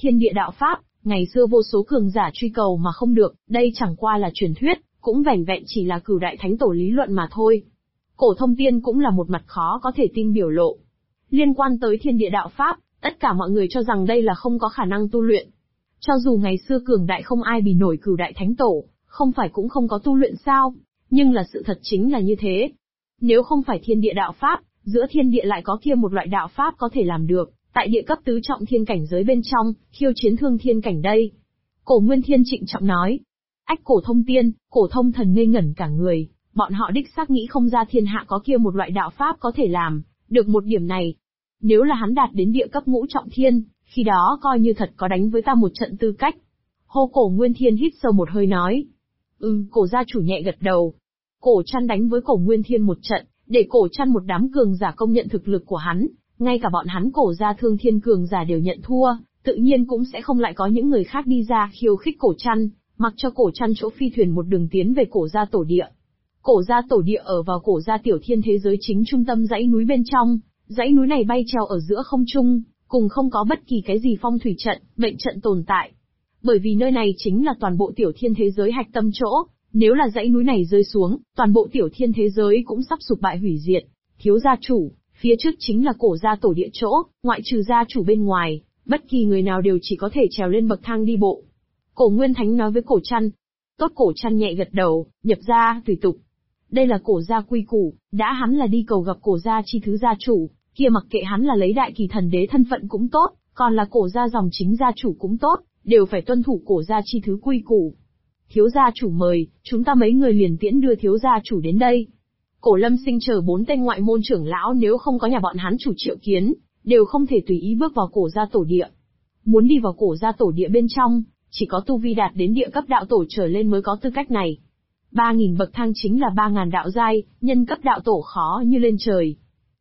Thiên địa đạo pháp, ngày xưa vô số cường giả truy cầu mà không được, đây chẳng qua là truyền thuyết, cũng vẻn vẹn chỉ là Cửu Đại Thánh Tổ lý luận mà thôi. Cổ thông tiên cũng là một mặt khó có thể tin biểu lộ. Liên quan tới thiên địa đạo pháp, tất cả mọi người cho rằng đây là không có khả năng tu luyện. Cho dù ngày xưa cường đại không ai bì nổi Cửu Đại Thánh Tổ, không phải cũng không có tu luyện sao? Nhưng là sự thật chính là như thế. Nếu không phải thiên địa đạo pháp, giữa thiên địa lại có kia một loại đạo pháp có thể làm được, tại địa cấp tứ trọng thiên cảnh giới bên trong, khiêu chiến thương thiên cảnh đây. Cổ Nguyên Thiên trịnh trọng nói. Ách Cổ Thông Tiên, Cổ Thông Thần ngây ngẩn cả người, bọn họ đích xác nghĩ không ra thiên hạ có kia một loại đạo pháp có thể làm được một điểm này. Nếu là hắn đạt đến địa cấp ngũ trọng thiên, khi đó coi như thật có đánh với ta một trận tư cách. Hô Cổ Nguyên Thiên hít sâu một hơi nói. Cổ gia chủ nhẹ gật đầu. Cổ Trăn đánh với Cổ Nguyên Thiên một trận, để Cổ Trăn một đám cường giả công nhận thực lực của hắn, ngay cả bọn hắn Cổ gia Thương Thiên cường giả đều nhận thua, tự nhiên cũng sẽ không lại có những người khác đi ra khiêu khích Cổ Trăn, mặc cho Cổ Trăn chỗ phi thuyền một đường tiến về Cổ gia tổ địa. Cổ gia tổ địa ở vào Cổ gia tiểu thiên thế giới chính trung tâm dãy núi bên trong, dãy núi này bay treo ở giữa không trung, cùng không có bất kỳ cái gì phong thủy trận, mệnh trận tồn tại. Bởi vì nơi này chính là toàn bộ tiểu thiên thế giới hạch tâm chỗ, nếu là dãy núi này rơi xuống, toàn bộ tiểu thiên thế giới cũng sắp sụp bại hủy diệt. Thiếu gia chủ, phía trước chính là Cổ gia tổ địa chỗ, ngoại trừ gia chủ bên ngoài, bất kỳ người nào đều chỉ có thể trèo lên bậc thang đi bộ. Cổ Nguyên Thánh nói với Cổ Trăn. Tốt, Cổ Trăn nhẹ gật đầu, nhập gia tùy tục. Đây là Cổ gia quy củ, đã hắn là đi cầu gặp Cổ gia chi thứ gia chủ, kia mặc kệ hắn là lấy đại kỳ thần đế thân phận cũng tốt, còn là Cổ gia dòng chính gia chủ cũng tốt, đều phải tuân thủ Cổ gia chi thứ quy củ. Thiếu gia chủ mời, chúng ta mấy người liền tiễn đưa thiếu gia chủ đến đây. Cổ Lâm Sinh chờ 4 tên ngoại môn trưởng lão nếu không có nhà bọn hắn chủ triệu kiến, đều không thể tùy ý bước vào Cổ gia tổ địa. Muốn đi vào Cổ gia tổ địa bên trong, chỉ có tu vi đạt đến địa cấp đạo tổ trở lên mới có tư cách này. 3.000 bậc thang chính là 3.000 đạo giai, nhân cấp đạo tổ khó như lên trời.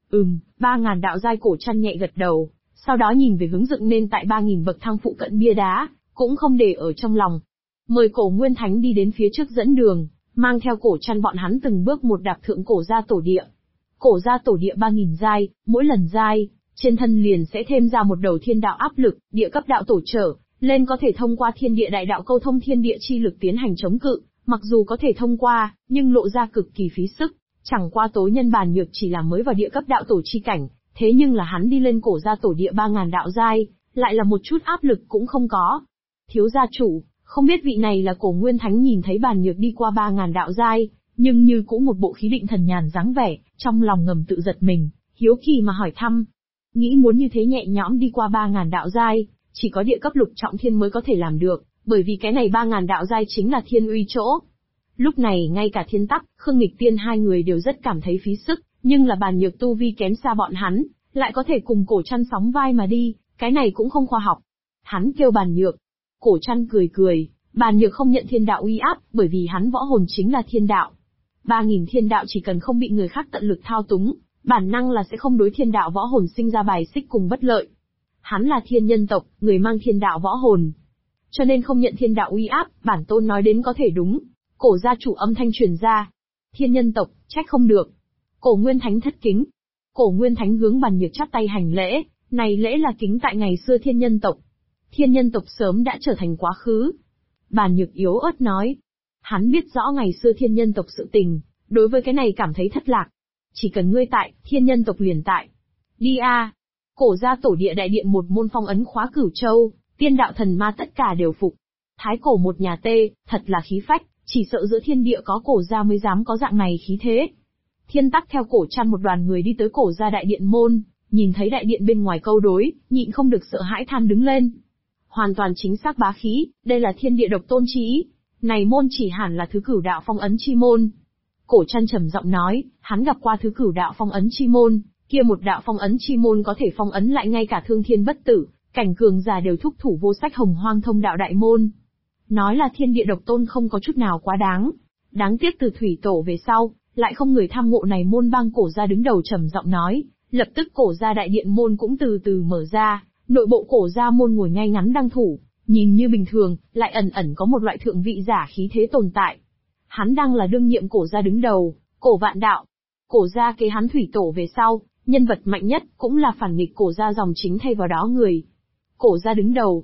3.000 đạo giai. Cổ Trăn nhẹ gật đầu, sau đó nhìn về hướng dựng nên tại 3.000 bậc thang phụ cận bia đá, cũng không để ở trong lòng. Mời Cổ Nguyên Thánh đi đến phía trước dẫn đường, mang theo Cổ Trăn bọn hắn từng bước một đạp thượng Cổ gia tổ địa. Cổ gia tổ địa 3.000 giai, mỗi lần giai, trên thân liền sẽ thêm ra một đầu thiên đạo áp lực, địa cấp đạo tổ trở lên có thể thông qua thiên địa đại đạo câu thông thiên địa chi lực tiến hành chống cự, mặc dù có thể thông qua, nhưng lộ ra cực kỳ phí sức. Chẳng qua Tối Nhân Bàn Nhược chỉ là mới vào địa cấp đạo tổ chi cảnh, thế nhưng là hắn đi lên Cổ gia tổ địa 3.000 đạo giai, lại là một chút áp lực cũng không có. Thiếu gia chủ, không biết vị này là Cổ Nguyên Thánh nhìn thấy Bàn Nhược đi qua 3.000 đạo giai, nhưng như cũng một bộ khí định thần nhàn dáng vẻ, trong lòng ngầm tự giật mình, hiếu kỳ mà hỏi thăm. Nghĩ muốn như thế nhẹ nhõm đi qua 3.000 đạo giai, chỉ có địa cấp lục trọng thiên mới có thể làm được, bởi vì cái này 3.000 đạo giai chính là thiên uy chỗ. Lúc này ngay cả Thiên Tắc, Khương Nghịch Tiên hai người đều rất cảm thấy phí sức, nhưng là Bàn Nhược tu vi kém xa bọn hắn, lại có thể cùng Cổ Trăn sóng vai mà đi, cái này cũng không khoa học. Hắn kêu Bàn Nhược. Cổ Trăn cười cười, Bàn Nhược không nhận thiên đạo uy áp, bởi vì hắn võ hồn chính là thiên đạo. 3.000 thiên đạo chỉ cần không bị người khác tận lực thao túng, bản năng là sẽ không đối thiên đạo võ hồn sinh ra bài xích cùng bất lợi. Hắn là thiên nhân tộc, người mang thiên đạo võ hồn, cho nên không nhận thiên đạo uy áp, bản tôn nói đến có thể đúng. Cổ gia chủ âm thanh truyền ra. Thiên nhân tộc, trách không được. Cổ Nguyên Thánh thất kính. Cổ Nguyên Thánh hướng Bàn Nhược chắp tay hành lễ, này lễ là kính tại ngày xưa thiên nhân tộc. Thiên nhân tộc sớm đã trở thành quá khứ. Bàn Nhược yếu ớt nói. Hắn biết rõ ngày xưa thiên nhân tộc sự tình, đối với cái này cảm thấy thất lạc. Chỉ cần ngươi tại, thiên nhân tộc liền tại. Đi a. Cổ gia tổ địa đại điện một môn phong ấn khóa Cửu Châu, tiên đạo thần ma tất cả đều phục. Thái cổ một nhà tê, thật là khí phách, chỉ sợ giữa thiên địa có Cổ gia mới dám có dạng này khí thế. Thiên Tắc theo Cổ Trăn một đoàn người đi tới Cổ gia đại điện môn, nhìn thấy đại điện bên ngoài câu đối, nhịn không được sợ hãi than đứng lên. Hoàn toàn chính xác bá khí, đây là thiên địa độc tôn chi ý. Này môn chỉ hẳn là thứ Cửu đạo phong ấn chi môn. Cổ Trăn trầm giọng nói, hắn gặp qua thứ Cửu đạo phong ấn chi môn, kia một đạo phong ấn chi môn có thể phong ấn lại ngay cả thương thiên bất tử, cảnh cường giả đều thúc thủ vô sách hồng hoang thông đạo đại môn. Nói là thiên địa độc tôn không có chút nào quá đáng. Đáng tiếc từ thủy tổ về sau, lại không người tham ngộ này môn. Bang Cổ gia đứng đầu trầm giọng nói, lập tức Cổ gia đại điện môn cũng từ từ mở ra, nội bộ Cổ gia môn ngồi ngay ngắn đang thủ, nhìn như bình thường, lại ẩn ẩn có một loại thượng vị giả khí thế tồn tại. Hắn đang là đương nhiệm Cổ gia đứng đầu, Cổ Vạn Đạo. Cổ gia kế hắn thủy tổ về sau, nhân vật mạnh nhất cũng là phản nghịch Cổ gia dòng chính thay vào đó người. Cổ gia đứng đầu.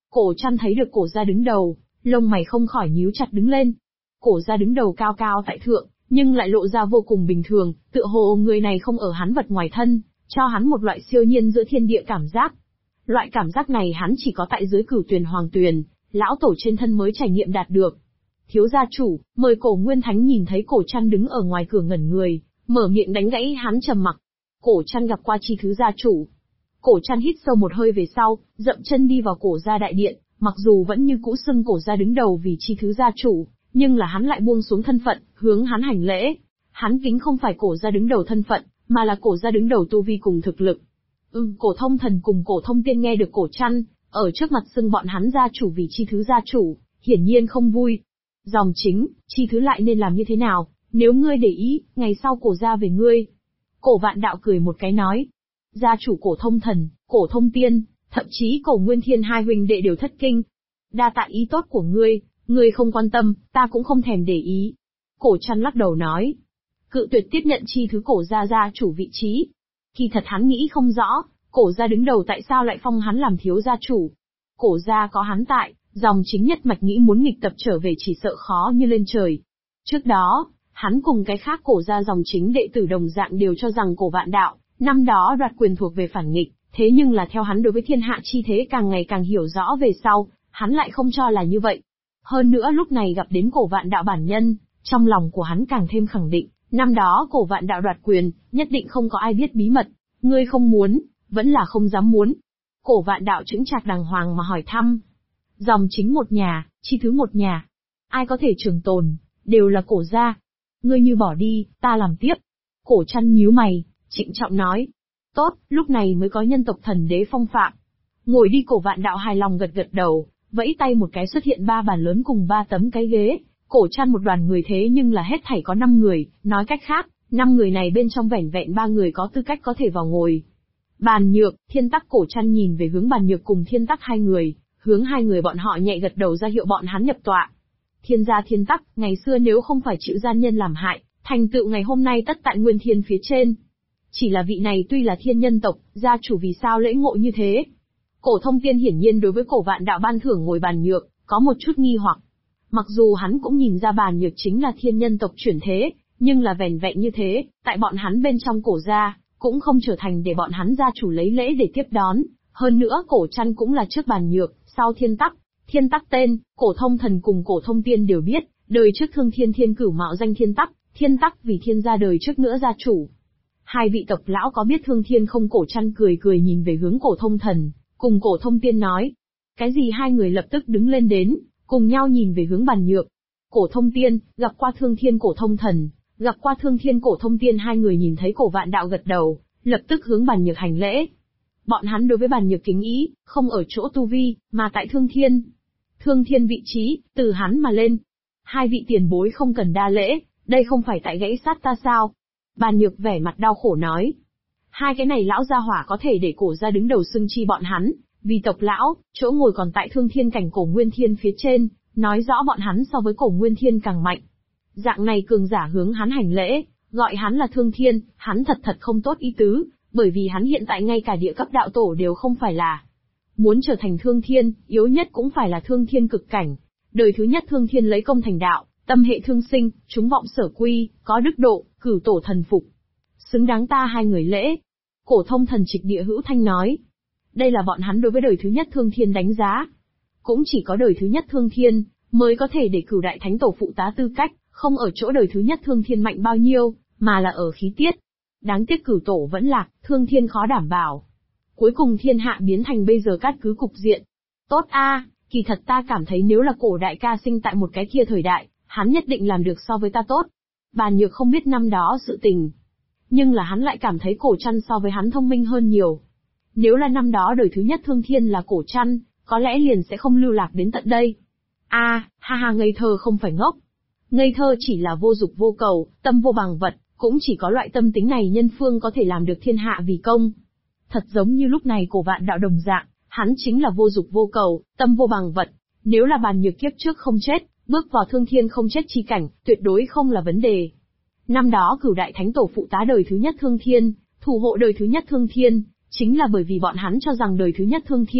Cổ Trăn thấy được Cổ gia đứng đầu, lông mày không khỏi nhíu chặt đứng lên. Cổ gia đứng đầu cao cao tại thượng, nhưng lại lộ ra vô cùng bình thường, tựa hồ người này không ở hắn vật ngoài thân, cho hắn một loại siêu nhiên giữa thiên địa cảm giác. Loại cảm giác này hắn chỉ có tại dưới Cửu Tuyền Hoàng Tuyền, lão tổ trên thân mới trải nghiệm đạt được. Thiếu gia chủ, mời Cổ Nguyên Thánh. Nhìn thấy Cổ Trăn đứng ở ngoài cửa ngẩn người, mở miệng đánh gãy hắn trầm mặc. Cổ Trăn gặp qua Chi thứ gia chủ. Cổ Trăn hít sâu một hơi về sau, dậm chân đi vào Cổ gia đại điện, mặc dù vẫn như cũ xưng Cổ gia đứng đầu vì Chi thứ gia chủ, nhưng là hắn lại buông xuống thân phận, hướng hắn hành lễ. Hắn kính không phải Cổ gia đứng đầu thân phận, mà là Cổ gia đứng đầu tu vi cùng thực lực. Cổ Thông Thần cùng Cổ Thông Tiên nghe được Cổ Trăn ở trước mặt xưng bọn hắn gia chủ vì Chi thứ gia chủ, hiển nhiên không vui. Dòng chính, Chi thứ lại nên làm như thế nào, nếu ngươi để ý, ngày sau Cổ gia về ngươi. Cổ Vạn Đạo cười một cái nói. Gia chủ Cổ Thông Thần, Cổ Thông Tiên, thậm chí Cổ Nguyên Thiên hai huynh đệ đều thất kinh. Đa tạ ý tốt của ngươi không quan tâm, ta cũng không thèm để ý. Cổ Trăn lắc đầu nói. Cự tuyệt tiếp nhận Chi thứ Cổ gia gia chủ vị trí. Kỳ thật hắn nghĩ không rõ, Cổ gia đứng đầu tại sao lại phong hắn làm thiếu gia chủ. Cổ gia có hắn tại, dòng chính nhất mạch nghĩ muốn nghịch tập trở về chỉ sợ khó như lên trời. Trước đó, hắn cùng cái khác Cổ gia dòng chính đệ tử đồng dạng đều cho rằng Cổ Vạn Đạo năm đó đoạt quyền thuộc về phản nghịch, thế nhưng là theo hắn đối với thiên hạ chi thế càng ngày càng hiểu rõ về sau, hắn lại không cho là như vậy. Hơn nữa lúc này gặp đến Cổ Vạn Đạo bản nhân, trong lòng của hắn càng thêm khẳng định, năm đó Cổ Vạn Đạo đoạt quyền, nhất định không có ai biết bí mật, ngươi không muốn, vẫn là không dám muốn. Cổ Vạn Đạo chững chạc đàng hoàng mà hỏi thăm. Dòng chính một nhà, Chi thứ một nhà. Ai có thể trường tồn, đều là Cổ gia. Ngươi như bỏ đi, ta làm tiếp. Cổ Trăn nhíu mày, trịnh trọng nói. Tốt, lúc này mới có nhân tộc thần đế phong phạm. Ngồi đi. Cổ Vạn Đạo hài lòng gật gật đầu, vẫy tay một cái xuất hiện 3 bàn lớn cùng 3 tấm cái ghế. Cổ Trăn một đoàn người thế nhưng là hết thảy có 5 người, nói cách khác, 5 người này bên trong vẻn vẹn 3 người có tư cách có thể vào ngồi. Bàn Nhược, Thiên Tắc. Cổ Trăn nhìn về hướng Bàn Nhược cùng Thiên Tắc hai người, hướng hai người bọn họ nhẹ gật đầu ra hiệu bọn hắn nhập tọa. Thiên gia Thiên Tắc, ngày xưa nếu không phải chịu gian nhân làm hại, thành tựu ngày hôm nay tất tại Nguyên Thiên phía trên. Chỉ là vị này tuy là thiên nhân tộc, gia chủ vì sao lễ ngộ như thế? Cổ Thông Tiên hiển nhiên đối với Cổ Vạn Đạo ban thưởng ngồi Bàn Nhược, có một chút nghi hoặc. Mặc dù hắn cũng nhìn ra Bàn Nhược chính là thiên nhân tộc chuyển thế, nhưng là vẻn vẹn như thế, tại bọn hắn bên trong Cổ gia, cũng không trở thành để bọn hắn gia chủ lấy lễ để tiếp đón. Hơn nữa Cổ Trăn cũng là trước Bàn Nhược, sau Thiên Tắc. Thiên Tắc tên, Cổ Thông Thần cùng Cổ Thông Tiên đều biết, đời trước Thương Thiên Thiên Cửu mạo danh Thiên Tắc, Thiên Tắc vì thiên gia đời trước nữa gia chủ. Hai vị tộc lão có biết Thương Thiên không? Cổ Trăn cười cười nhìn về hướng Cổ Thông Thần, cùng Cổ Thông Tiên nói. Cái gì? Hai người lập tức đứng lên đến, cùng nhau nhìn về hướng Bàn Nhược. Cổ Thông Tiên, gặp qua Thương Thiên. Cổ Thông Thần, gặp qua Thương Thiên. Cổ Thông Tiên hai người nhìn thấy Cổ Vạn Đạo gật đầu, lập tức hướng Bàn Nhược hành lễ. Bọn hắn đối với Bàn Nhược kính ý, không ở chỗ tu vi, mà tại Thương Thiên. Thương Thiên vị trí, từ hắn mà lên. Hai vị tiền bối không cần đa lễ, đây không phải tại gãy sát ta sao? Bàn Nhược vẻ mặt đau khổ nói. Hai cái này lão gia hỏa có thể để Cổ gia đứng đầu xưng chi bọn hắn, vì tộc lão, chỗ ngồi còn tại Thương Thiên cảnh Cổ Nguyên Thiên phía trên, nói rõ bọn hắn so với Cổ Nguyên Thiên càng mạnh. Dạng này cường giả hướng hắn hành lễ, gọi hắn là Thương Thiên, hắn thật không tốt ý tứ, bởi vì hắn hiện tại ngay cả địa cấp đạo tổ đều không phải là. Muốn trở thành Thương Thiên, yếu nhất cũng phải là Thương Thiên cực cảnh. Đời thứ nhất Thương Thiên lấy công thành đạo, tâm hệ thương sinh, chúng vọng sở quy, có đức độ, cửu tổ thần phục. Xứng đáng ta hai người lễ. Cổ Thông Thần trịch địa hữu thanh nói. Đây là bọn hắn đối với đời thứ nhất Thương Thiên đánh giá. Cũng chỉ có đời thứ nhất Thương Thiên, mới có thể để cửu đại thánh tổ phụ tá tư cách, không ở chỗ đời thứ nhất Thương Thiên mạnh bao nhiêu, mà là ở khí tiết. Đáng tiếc cửu tổ vẫn lạc, Thương Thiên khó đảm bảo. Cuối cùng thiên hạ biến thành bây giờ cát cứ cục diện. Tốt a, kỳ thật ta cảm thấy nếu là Cổ đại ca sinh tại một cái kia thời đại, hắn nhất định làm được so với ta tốt. Bàn Nhược không biết năm đó sự tình, nhưng là hắn lại cảm thấy Cổ Trăn so với hắn thông minh hơn nhiều. Nếu là năm đó đời thứ nhất Thương Thiên là Cổ Trăn, có lẽ liền sẽ không lưu lạc đến tận đây. Ha ha, ngây thơ không phải ngốc. Ngây thơ chỉ là vô dục vô cầu, tâm vô bằng vật, cũng chỉ có loại tâm tính này nhân phương có thể làm được thiên hạ vì công. Thật giống như lúc này Cổ Vạn Đạo đồng dạng, hắn chính là vô dục vô cầu, tâm vô bằng vật. Nếu là Bàn Nhược kiếp trước không chết, bước vào Thương Thiên không chết chi cảnh, tuyệt đối không là vấn đề. Năm đó cửu đại thánh tổ phụ tá đời thứ nhất Thương Thiên, thủ hộ đời thứ nhất Thương Thiên, chính là bởi vì bọn hắn cho rằng đời thứ nhất Thương Thiên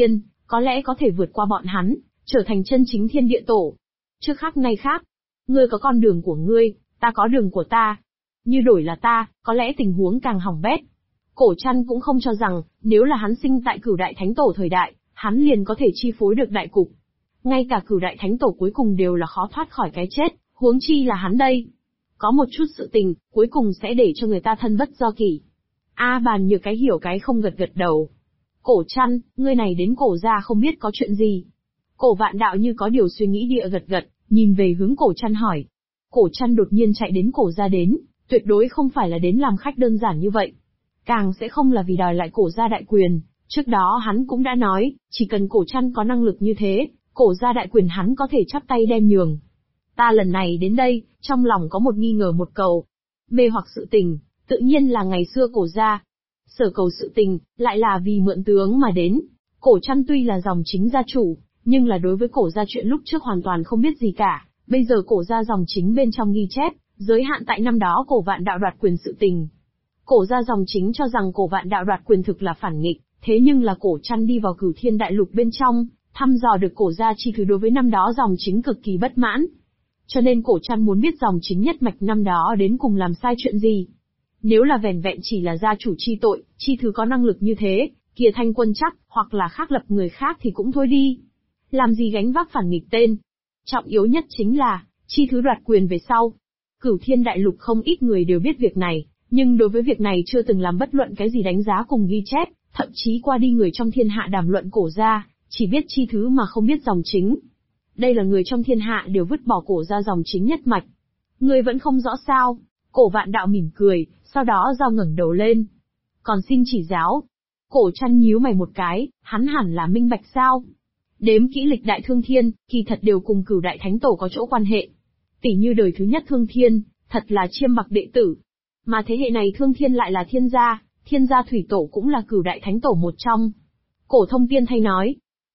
có lẽ có thể vượt qua bọn hắn, trở thành chân chính thiên địa tổ. Trước khác nay khác, ngươi có con đường của ngươi, ta có đường của ta. Như đổi là ta, có lẽ tình huống càng hỏng bét. Cổ Trăn cũng không cho rằng, nếu là hắn sinh tại Cửu Đại Thánh Tổ thời đại, hắn liền có thể chi phối được đại cục. Ngay cả Cửu Đại Thánh Tổ cuối cùng đều là khó thoát khỏi cái chết, huống chi là hắn đây. Có một chút sự tình, cuối cùng sẽ để cho người ta thân bất do kỷ. A Bàn Nhược cái hiểu cái không gật gật đầu. Cổ Trăn, ngươi này đến cổ gia không biết có chuyện gì. Cổ Vạn Đạo như có điều suy nghĩ địa gật gật, nhìn về hướng Cổ Trăn hỏi. Cổ Trăn đột nhiên chạy đến cổ gia đến, tuyệt đối không phải là đến làm khách đơn giản như vậy. Càng sẽ không là vì đòi lại cổ gia đại quyền, trước đó hắn cũng đã nói, chỉ cần Cổ Trăn có năng lực như thế, cổ gia đại quyền hắn có thể chắp tay đem nhường. Ta lần này đến đây, trong lòng có một nghi ngờ một cầu. Mê hoặc sự tình, tự nhiên là ngày xưa cổ gia. Sở cầu sự tình, lại là vì mượn tướng mà đến. Cổ Trăn tuy là dòng chính gia chủ, nhưng là đối với cổ gia chuyện lúc trước hoàn toàn không biết gì cả. Bây giờ cổ gia dòng chính bên trong ghi chép, giới hạn tại năm đó cổ Vạn Đạo đoạt quyền sự tình. Cổ gia dòng chính cho rằng cổ Vạn Đạo đoạt quyền thực là phản nghịch, thế nhưng là Cổ Trăn đi vào Cửu Thiên Đại Lục bên trong, thăm dò được cổ gia chi thứ đối với năm đó dòng chính cực kỳ bất mãn. Cho nên Cổ Trăn muốn biết dòng chính nhất mạch năm đó đến cùng làm sai chuyện gì. Nếu là vẻn vẹn chỉ là gia chủ chi tội, chi thứ có năng lực như thế, kia Thanh Quân chắc, hoặc là khác lập người khác thì cũng thôi đi. Làm gì gánh vác phản nghịch tên. Trọng yếu nhất chính là, chi thứ đoạt quyền về sau. Cửu Thiên Đại Lục không ít người đều biết việc này, nhưng đối với việc này chưa từng làm bất luận cái gì đánh giá cùng ghi chép, thậm chí qua đi người trong thiên hạ đàm luận cổ gia, chỉ biết chi thứ mà không biết dòng chính. Đây là người trong thiên hạ đều vứt bỏ cổ gia dòng chính nhất mạch. Ngươi vẫn không rõ sao? Cổ Vạn Đạo mỉm cười, sau đó giao ngẩng đầu lên. Còn xin chỉ giáo. Cổ Trăn nhíu mày một cái, hắn hẳn là minh bạch sao? Đếm kỹ lịch đại thương thiên, kỳ thật đều cùng Cửu Đại Thánh Tổ có chỗ quan hệ. Tỷ như đời thứ nhất thương thiên, thật là chiêm bạc đệ tử. Mà thế hệ này thương thiên lại là thiên gia thủy tổ cũng là Cửu Đại Thánh Tổ một trong. Cổ Thông Tiên thay nói.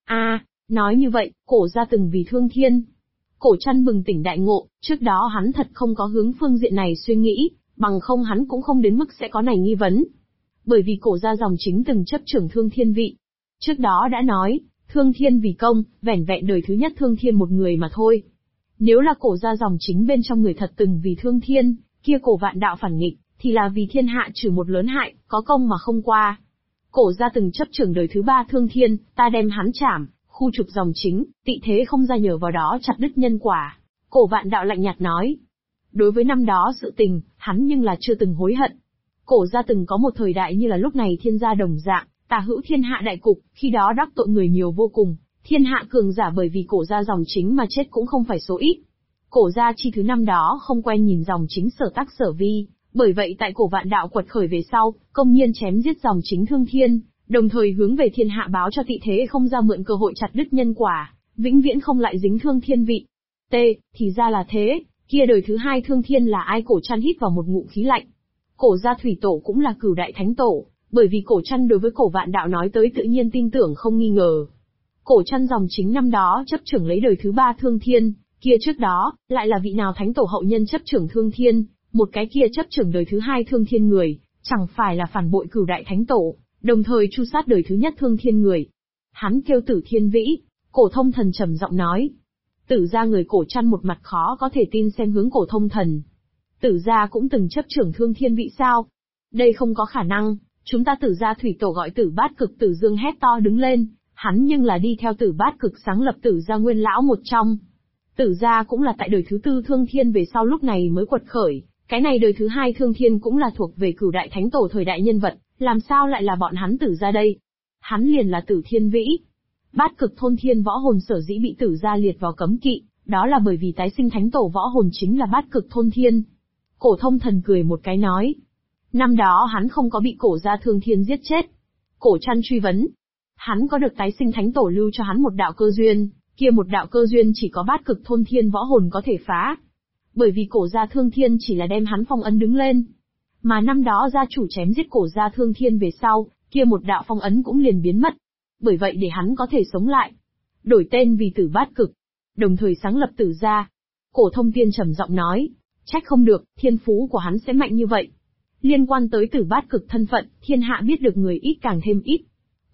Nói như vậy, cổ gia từng vì thương thiên. Cổ Trăn bừng tỉnh đại ngộ, trước đó hắn thật không có hướng phương diện này suy nghĩ, bằng không hắn cũng không đến mức sẽ có này nghi vấn. Bởi vì cổ gia dòng chính từng chấp trưởng thương thiên vị. Trước đó đã nói, thương thiên vì công, vẻn vẹn đời thứ nhất thương thiên một người mà thôi. Nếu là cổ gia dòng chính bên trong người thật từng vì thương thiên, kia cổ Vạn Đạo phản nghịch, thì là vì thiên hạ trừ một lớn hại, có công mà không qua. Cổ gia từng chấp trưởng đời thứ ba thương thiên, ta đem hắn chảm, khu trục dòng chính, tị thế không ra nhờ vào đó chặt đứt nhân quả. Cổ Vạn Đạo lạnh nhạt nói. Đối với năm đó sự tình, hắn nhưng là chưa từng hối hận. Cổ gia từng có một thời đại như là lúc này thiên gia đồng dạng, tả hữu thiên hạ đại cục, khi đó đắc tội người nhiều vô cùng, thiên hạ cường giả bởi vì cổ gia dòng chính mà chết cũng không phải số ít. Cổ gia chi thứ năm đó không quen nhìn dòng chính sở tác sở vi, bởi vậy tại cổ Vạn Đạo quật khởi về sau, công nhiên chém giết dòng chính thương thiên, đồng thời hướng về thiên hạ báo cho tị thế không ra mượn cơ hội chặt đứt nhân quả, vĩnh viễn không lại dính thương thiên vị. Thì ra là thế, kia đời thứ hai thương thiên là ai? Cổ Trăn hít vào một ngụm khí lạnh. Cổ gia thủy tổ cũng là Cửu Đại Thánh Tổ, bởi vì Cổ Trăn đối với cổ Vạn Đạo nói tới tự nhiên tin tưởng không nghi ngờ. Cổ Trăn dòng chính năm đó chấp trưởng lấy đời thứ ba thương thiên, kia trước đó, lại là vị nào thánh tổ hậu nhân chấp trưởng thương thiên, một cái kia chấp trưởng đời thứ hai thương thiên người, chẳng phải là phản bội Cửu Đại Thánh Tổ, đồng thời tru sát đời thứ nhất thương thiên người. Hắn kêu Tử Thiên Vĩ. Cổ Thông Thần trầm giọng nói. Tử gia người Cổ Trăn một mặt khó có thể tin xem hướng Cổ Thông Thần. Tử gia cũng từng chấp trưởng thương thiên vị sao? Đây không có khả năng, chúng ta Tử gia thủy tổ gọi Tử Bát Cực Tử Dương hét to đứng lên, hắn nhưng là đi theo Tử Bát Cực sáng lập Tử gia nguyên lão một trong. Tử gia cũng là tại đời thứ tư thương thiên về sau lúc này mới quật khởi, cái này đời thứ hai thương thiên cũng là thuộc về Cửu Đại Thánh Tổ thời đại nhân vật, làm sao lại là bọn hắn Tử gia đây? Hắn liền là Tử Thiên Vĩ. Bát Cực thôn thiên võ hồn sở dĩ bị Tử gia liệt vào cấm kỵ, đó là bởi vì tái sinh thánh tổ võ hồn chính là Bát Cực thôn thiên. Cổ Thông Thần cười một cái nói. Năm đó hắn không có bị cổ gia thương thiên giết chết. Cổ Trăn truy vấn. Hắn có được tái sinh thánh tổ lưu cho hắn một đạo cơ duyên, kia một đạo cơ duyên chỉ có Bát Cực thôn thiên võ hồn có thể phá. Bởi vì cổ gia thương thiên chỉ là đem hắn phong ấn đứng lên. Mà năm đó gia chủ chém giết cổ gia thương thiên về sau, kia một đạo phong ấn cũng liền biến mất. Bởi vậy để hắn có thể sống lại. Đổi tên vì Tử Bát Cực. Đồng thời sáng lập Tử gia. Cổ Thông Tiên trầm giọng nói. Trách không được, thiên phú của hắn sẽ mạnh như vậy. Liên quan tới Tử Bát Cực thân phận, thiên hạ biết được người ít càng thêm ít.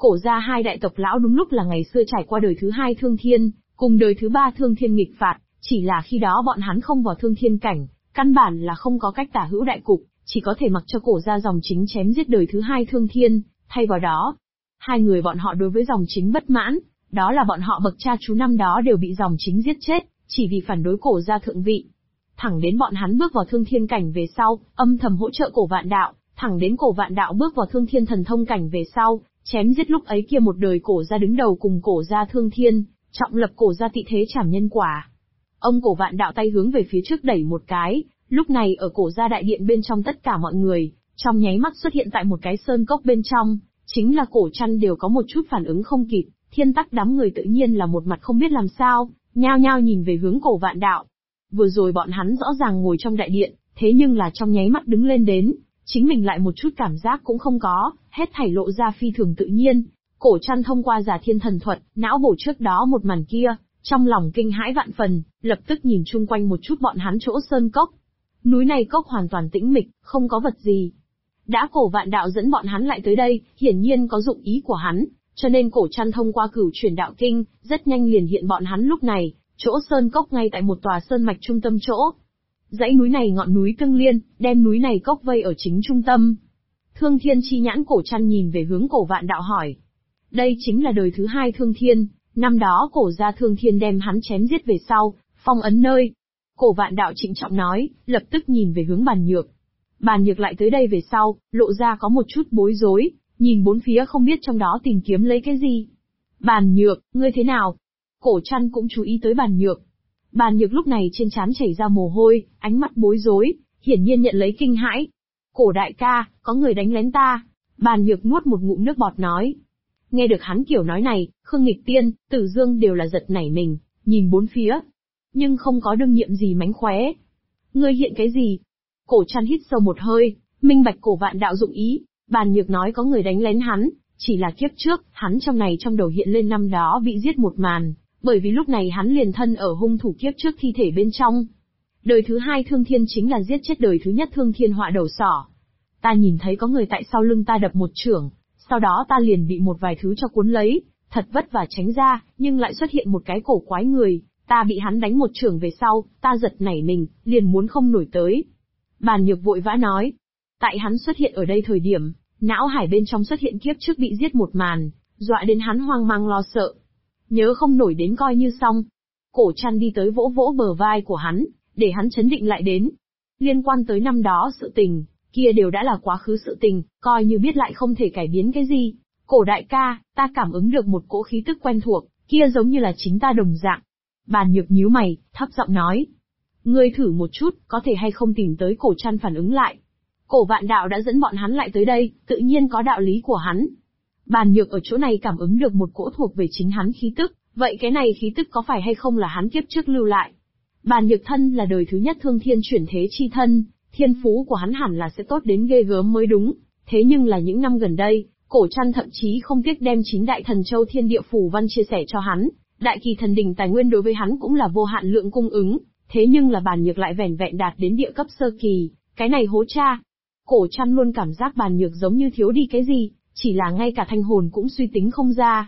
Cổ gia hai đại tộc lão đúng lúc là ngày xưa trải qua đời thứ hai thương thiên, cùng đời thứ ba thương thiên nghịch phạt, chỉ là khi đó bọn hắn không vào thương thiên cảnh, căn bản là không có cách tả hữu đại cục, chỉ có thể mặc cho cổ gia dòng chính chém giết đời thứ hai thương thiên, thay vào đó. Hai người bọn họ đối với dòng chính bất mãn, đó là bọn họ bậc cha chú năm đó đều bị dòng chính giết chết, chỉ vì phản đối cổ gia thượng vị. Thẳng đến bọn hắn bước vào thương thiên cảnh về sau, âm thầm hỗ trợ cổ vạn đạo, thẳng đến cổ vạn đạo bước vào thương thiên thần thông cảnh về sau, chém giết lúc ấy kia một đời cổ gia đứng đầu cùng cổ gia thương thiên, trọng lập cổ gia tị thế trảm nhân quả. Ông cổ vạn đạo tay hướng về phía trước đẩy một cái, lúc này ở cổ gia đại điện bên trong tất cả mọi người, trong nháy mắt xuất hiện tại một cái sơn cốc bên trong, chính là cổ chăn đều có một chút phản ứng không kịp, thiên tắc đám người tự nhiên là một mặt không biết làm sao, nhao nhao nhìn về hướng cổ vạn đạo. Vừa rồi bọn hắn rõ ràng ngồi trong đại điện, thế nhưng là trong nháy mắt đứng lên đến, chính mình lại một chút cảm giác cũng không có, hết thảy lộ ra phi thường tự nhiên. Cổ chăn thông qua giả thiên thần thuật, não bổ trước đó một màn kia, trong lòng kinh hãi vạn phần, lập tức nhìn chung quanh một chút bọn hắn chỗ sơn cốc. Núi này cốc hoàn toàn tĩnh mịch, không có vật gì. Đã cổ vạn đạo dẫn bọn hắn lại tới đây, hiển nhiên có dụng ý của hắn, cho nên cổ chăn thông qua cửu chuyển đạo kinh, rất nhanh liền hiện bọn hắn lúc này, chỗ sơn cốc ngay tại một tòa sơn mạch trung tâm chỗ. Dãy núi này ngọn núi tương liên, đem núi này cốc vây ở chính trung tâm. Thương thiên chi nhãn cổ chăn nhìn về hướng cổ vạn đạo hỏi. Đây chính là đời thứ hai thương thiên, năm đó cổ gia thương thiên đem hắn chém giết về sau, phong ấn nơi. Cổ vạn đạo trịnh trọng nói, lập tức nhìn về hướng bàn nhược. Bàn nhược lại tới đây về sau, lộ ra có một chút bối rối, nhìn bốn phía không biết trong đó tìm kiếm lấy cái gì. Bàn nhược, ngươi thế nào? Cổ chăn cũng chú ý tới bàn nhược. Bàn nhược lúc này trên trán chảy ra mồ hôi, ánh mắt bối rối, hiển nhiên nhận lấy kinh hãi. Cổ đại ca, có người đánh lén ta. Bàn nhược nuốt một ngụm nước bọt nói. Nghe được hắn kiểu nói này, Khương Nghịch Tiên, Tử Dương đều là giật nảy mình, nhìn bốn phía. Nhưng không có đương nhiệm gì mánh khóe. Ngươi hiện cái gì? Cổ chăn hít sâu một hơi, minh bạch cổ vạn đạo dụng ý. Bàn nhược nói có người đánh lén hắn, chỉ là kiếp trước, hắn trong đầu hiện lên năm đó bị giết một màn, bởi vì lúc này hắn liền thân ở hung thủ kiếp trước thi thể bên trong. Đời thứ hai thương thiên chính là giết chết đời thứ nhất thương thiên họa đầu sỏ. Ta nhìn thấy có người tại sau lưng ta đập một chưởng, sau đó ta liền bị một vài thứ cho cuốn lấy, thật vất vả tránh ra, nhưng lại xuất hiện một cái cổ quái người, ta bị hắn đánh một chưởng về sau, ta giật nảy mình, liền muốn không nổi tới. Bàn nhược vội vã nói, tại hắn xuất hiện ở đây thời điểm, não hải bên trong xuất hiện kiếp trước bị giết một màn, dọa đến hắn hoang mang lo sợ. Nhớ không nổi đến coi như xong. Cổ chăn đi tới vỗ vỗ bờ vai của hắn, để hắn chấn định lại đến. Liên quan tới năm đó sự tình, kia đều đã là quá khứ sự tình, coi như biết lại không thể cải biến cái gì. Cổ đại ca, ta cảm ứng được một cỗ khí tức quen thuộc, kia giống như là chính ta đồng dạng. Bàn nhược nhíu mày, thấp giọng nói. Ngươi thử một chút, có thể hay không tìm tới cổ chăn phản ứng lại. Cổ vạn đạo đã dẫn bọn hắn lại tới đây, tự nhiên có đạo lý của hắn. Bàn nhược ở chỗ này cảm ứng được một cỗ thuộc về chính hắn khí tức, vậy cái này khí tức có phải hay không là hắn kiếp trước lưu lại? Bàn nhược thân là đời thứ nhất thương thiên chuyển thế chi thân, thiên phú của hắn hẳn là sẽ tốt đến ghê gớm mới đúng. Thế nhưng là những năm gần đây, cổ chăn thậm chí không tiếc đem 9 đại thần châu thiên địa phù văn chia sẻ cho hắn, đại kỳ thần đỉnh tài nguyên đối với hắn cũng là vô hạn lượng cung ứng, thế nhưng là bàn nhược lại vẻn vẹn đạt đến địa cấp sơ kỳ, cái này hố cha. Cổ chăn luôn cảm giác bàn nhược giống như thiếu đi cái gì, chỉ là ngay cả thanh hồn cũng suy tính không ra.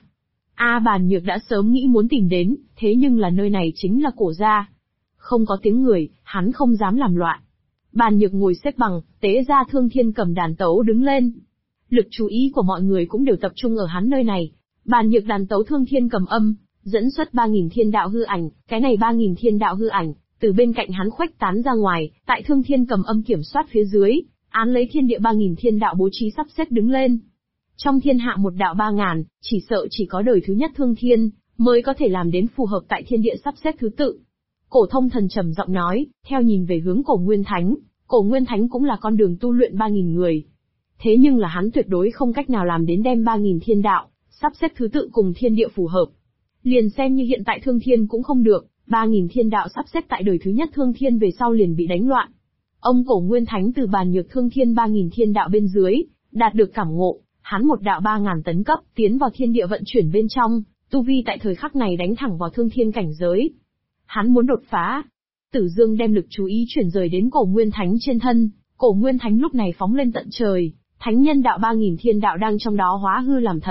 Bàn nhược đã sớm nghĩ muốn tìm đến, thế nhưng là nơi này chính là cổ gia. Không có tiếng người, hắn không dám làm loạn. Bàn nhược ngồi xếp bằng, tế ra thương thiên cầm đàn tấu đứng lên. Lực chú ý của mọi người cũng đều tập trung ở hắn nơi này. Bàn nhược đàn tấu thương thiên cầm âm, dẫn xuất 3.000 thiên đạo hư ảnh, cái này 3.000 thiên đạo hư ảnh, từ bên cạnh hắn khuếch tán ra ngoài, tại thương thiên cầm âm kiểm soát phía dưới, án lấy thiên địa 3.000 thiên đạo bố trí sắp xếp đứng lên. Trong thiên hạ một đạo 3.000, chỉ sợ chỉ có đời thứ nhất thương thiên, mới có thể làm đến phù hợp tại thiên địa sắp xếp thứ tự. Cổ thông thần trầm giọng nói, theo nhìn về hướng cổ Nguyên Thánh, cổ Nguyên Thánh cũng là con đường tu luyện 3.000 người. Thế nhưng là hắn tuyệt đối không cách nào làm đến đem 3.000 thiên đạo, sắp xếp thứ tự cùng thiên địa phù hợp. Liền xem như hiện tại thương thiên cũng không được, 3.000 thiên đạo sắp xếp tại đời thứ nhất thương thiên về sau liền bị đánh loạn. Ông cổ Nguyên Thánh từ bàn nhược thương thiên 3.000 thiên đạo bên dưới, đạt được cảm ngộ, hắn một đạo 3.000 tấn cấp, tiến vào thiên địa vận chuyển bên trong, tu vi tại thời khắc này đánh thẳng vào thương thiên cảnh giới. Hắn muốn đột phá. Tử Dương đem lực chú ý chuyển rời đến cổ Nguyên Thánh trên thân, cổ Nguyên Thánh lúc này phóng lên tận trời, thánh nhân đạo 3.000 thiên đạo đang trong đó hóa hư làm thật,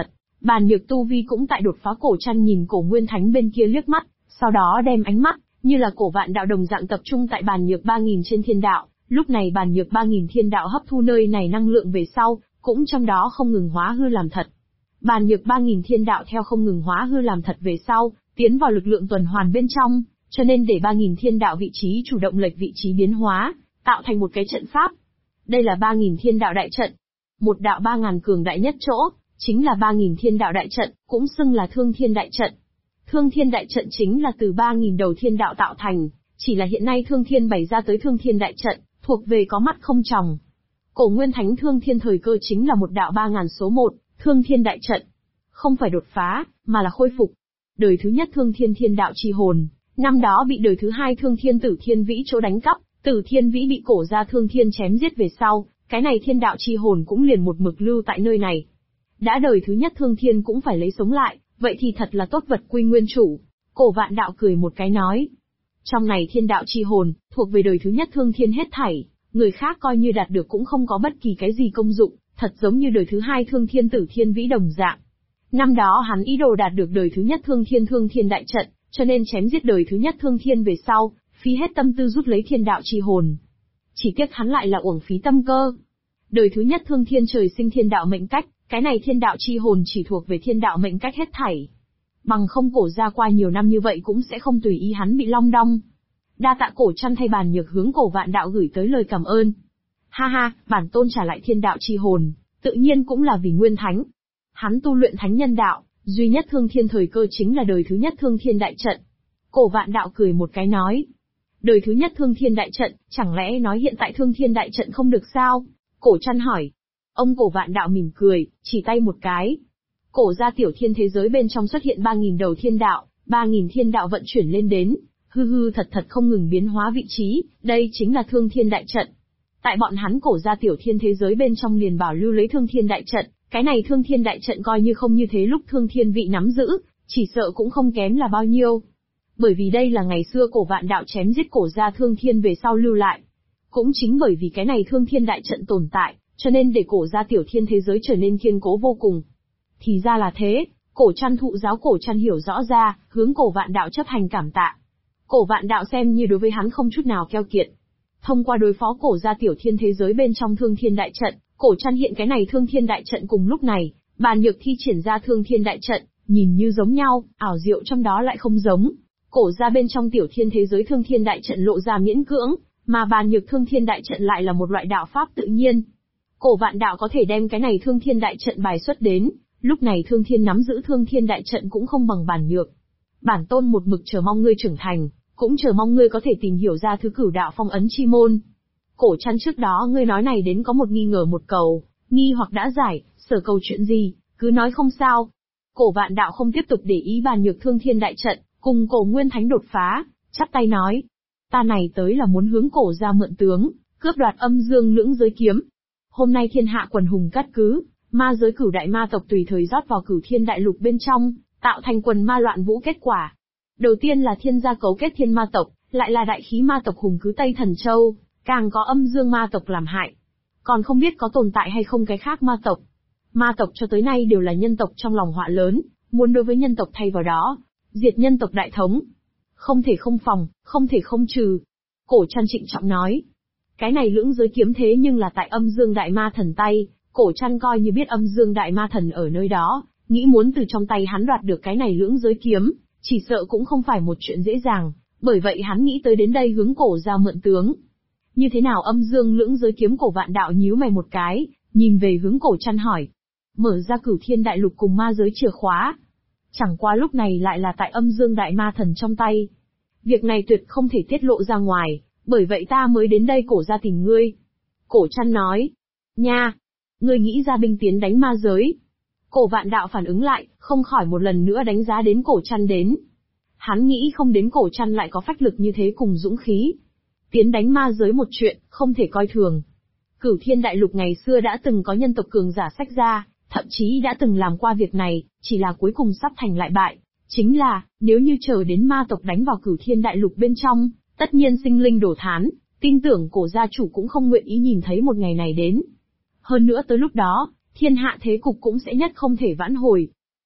Bàn Nhược tu vi cũng tại đột phá. Cổ Trăn nhìn Cổ Nguyên Thánh bên kia liếc mắt, sau đó đem ánh mắt, như là Cổ Vạn Đạo đồng dạng tập trung tại Bàn Nhược 3000 trên thiên đạo. Lúc này Bàn Nhược 3000 thiên đạo hấp thu nơi này năng lượng về sau, cũng trong đó không ngừng hóa hư làm thật. Bàn Nhược 3000 thiên đạo theo không ngừng hóa hư làm thật về sau, tiến vào lực lượng tuần hoàn bên trong, cho nên để 3000 thiên đạo vị trí chủ động lệch vị trí biến hóa, tạo thành một cái trận pháp. Đây là 3000 thiên đạo đại trận. Một đạo 3000 cường đại nhất chỗ, chính là 3000 thiên đạo đại trận, cũng xưng là Thương Thiên đại trận. Thương Thiên đại trận chính là từ 3000 đầu thiên đạo tạo thành, chỉ là hiện nay Thương Thiên bày ra tới Thương Thiên đại trận, thuộc về có mắt không tròng. Cổ Nguyên Thánh Thương Thiên thời cơ chính là một đạo 3000 số 1, Thương Thiên đại trận. Không phải đột phá, mà là khôi phục. Đời thứ nhất Thương Thiên thiên đạo chi hồn, năm đó bị đời thứ hai Thương Thiên Tử Thiên Vĩ chỗ đánh cắp, Tử Thiên Vĩ bị Cổ gia Thương Thiên chém giết về sau, cái này thiên đạo chi hồn cũng liền một mực lưu tại nơi này. Đã đời thứ nhất Thương Thiên cũng phải lấy sống lại, vậy thì thật là tốt vật quy nguyên chủ. Cổ Vạn Đạo cười một cái nói. Trong này thiên đạo chi hồn, thuộc về đời thứ nhất Thương Thiên hết thảy, người khác coi như đạt được cũng không có bất kỳ cái gì công dụng, thật giống như đời thứ hai Thương Thiên Tử Thiên Vĩ đồng dạng. Năm đó hắn ý đồ đạt được đời thứ nhất Thương Thiên đại trận, cho nên chém giết đời thứ nhất Thương Thiên về sau, phí hết tâm tư rút lấy thiên đạo chi hồn. Chỉ tiếc hắn lại là uổng phí tâm cơ. Đời thứ nhất Thương Thiên trời sinh thiên đạo mệnh cách, cái này thiên đạo chi hồn chỉ thuộc về thiên đạo mệnh cách hết thảy. Bằng không Cổ gia qua nhiều năm như vậy cũng sẽ không tùy ý hắn bị long đong. Đa tạ Cổ Trăn thay Bàn Nhược hướng Cổ Vạn Đạo gửi tới lời cảm ơn. Ha ha, bản tôn trả lại thiên đạo chi hồn, tự nhiên cũng là vì Nguyên Thánh. Hắn tu luyện thánh nhân đạo, duy nhất Thương Thiên thời cơ chính là đời thứ nhất Thương Thiên đại trận. Cổ Vạn Đạo cười một cái nói. Đời thứ nhất Thương Thiên đại trận, chẳng lẽ nói hiện tại Thương Thiên đại trận không được sao? Cổ Trăn hỏi. Ông Cổ Vạn Đạo mỉm cười, chỉ tay một cái. Cổ gia tiểu thiên thế giới bên trong xuất hiện 3000 đầu thiên đạo, 3000 thiên đạo vận chuyển lên đến, hư thật không ngừng biến hóa vị trí, đây chính là Thương Thiên đại trận. Tại bọn hắn Cổ gia tiểu thiên thế giới bên trong liền bảo lưu lấy Thương Thiên đại trận, cái này Thương Thiên đại trận coi như không như thế lúc Thương Thiên vị nắm giữ, chỉ sợ cũng không kém là bao nhiêu. Bởi vì đây là ngày xưa Cổ Vạn Đạo chém giết Cổ gia Thương Thiên về sau lưu lại. Cũng chính bởi vì cái này Thương Thiên đại trận tồn tại, cho nên để Cổ gia tiểu thiên thế giới trở nên kiên cố vô cùng. Thì ra là thế, Cổ Trăn thụ giáo. Cổ Trăn hiểu rõ ra, hướng Cổ Vạn Đạo chấp hành cảm tạ. Cổ Vạn Đạo xem như đối với hắn không chút nào keo kiệt. Thông qua đối phó Cổ gia tiểu thiên thế giới bên trong Thương Thiên đại trận, Cổ Trăn hiện cái này Thương Thiên đại trận cùng lúc này, Bàn Nhược thi triển ra Thương Thiên đại trận, nhìn như giống nhau, ảo diệu trong đó lại không giống. Cổ gia bên trong tiểu thiên thế giới Thương Thiên đại trận lộ ra miễn cưỡng, mà Bàn Nhược Thương Thiên đại trận lại là một loại đạo pháp tự nhiên. Cổ Vạn Đạo có thể đem cái này Thương Thiên đại trận bài xuất đến, lúc này Thương Thiên nắm giữ Thương Thiên đại trận cũng không bằng Bàn Nhược. Bản tôn một mực chờ mong ngươi trưởng thành, cũng chờ mong ngươi có thể tìm hiểu ra thứ Cửu đạo phong ấn chi môn. Cổ Trăn, trước đó ngươi nói này đến có một nghi ngờ một cầu, nghi hoặc đã giải, sở cầu chuyện gì, cứ nói không sao. Cổ Vạn Đạo không tiếp tục để ý Bàn Nhược Thương Thiên đại trận, cùng Cổ Nguyên Thánh đột phá, chắp tay nói. Ta này tới là muốn hướng Cổ gia mượn tướng, cướp đoạt Âm Dương Lưỡng Giới kiếm. Hôm nay thiên hạ quần hùng cát cứ, ma giới Cửu đại ma tộc tùy thời rót vào Cửu Thiên đại lục bên trong, tạo thành quần ma loạn vũ kết quả. Đầu tiên là thiên gia cấu kết thiên ma tộc, lại là đại khí ma tộc hùng cứ Tây Thần Châu, càng có âm dương ma tộc làm hại. Còn không biết có tồn tại hay không cái khác ma tộc. Ma tộc cho tới nay đều là nhân tộc trong lòng họa lớn, muốn đối với nhân tộc thay vào đó, diệt nhân tộc đại thống. Không thể không phòng, không thể không trừ. Cổ Trăn trịnh trọng nói. Cái này lưỡng giới kiếm thế nhưng là tại âm dương đại ma thần tay, Cổ Trăn coi như biết âm dương đại ma thần ở nơi đó, nghĩ muốn từ trong tay hắn đoạt được cái này lưỡng giới kiếm, chỉ sợ cũng không phải một chuyện dễ dàng, bởi vậy hắn nghĩ tới đến đây hướng Cổ gia mượn tướng. Như thế nào âm dương lưỡng giới kiếm? Cổ Vạn Đạo nhíu mày một cái, nhìn về hướng Cổ Trăn hỏi. Mở ra Cửu Thiên đại lục cùng ma giới chìa khóa. Chẳng qua lúc này lại là tại âm dương đại ma thần trong tay. Việc này tuyệt không thể tiết lộ ra ngoài, bởi vậy ta mới đến đây Cổ gia tìm ngươi. Cổ Trăn nói. Nha! Ngươi nghĩ ra binh tiến đánh ma giới. Cổ Vạn Đạo phản ứng lại, không khỏi một lần nữa đánh giá đến Cổ Trăn đến. Hắn nghĩ không đến Cổ Trăn lại có phách lực như thế cùng dũng khí. Tiến đánh ma giới một chuyện, không thể coi thường. Cửu Thiên đại lục ngày xưa đã từng có nhân tộc cường giả sách ra, thậm chí đã từng làm qua việc này, chỉ là cuối cùng sắp thành lại bại. Chính là, nếu như chờ đến ma tộc đánh vào Cửu Thiên đại lục bên trong, tất nhiên sinh linh đổ thán, tin tưởng Cổ gia chủ cũng không nguyện ý nhìn thấy một ngày này đến. Hơn nữa tới lúc đó, thiên hạ thế cục cũng sẽ nhất không thể vãn hồi.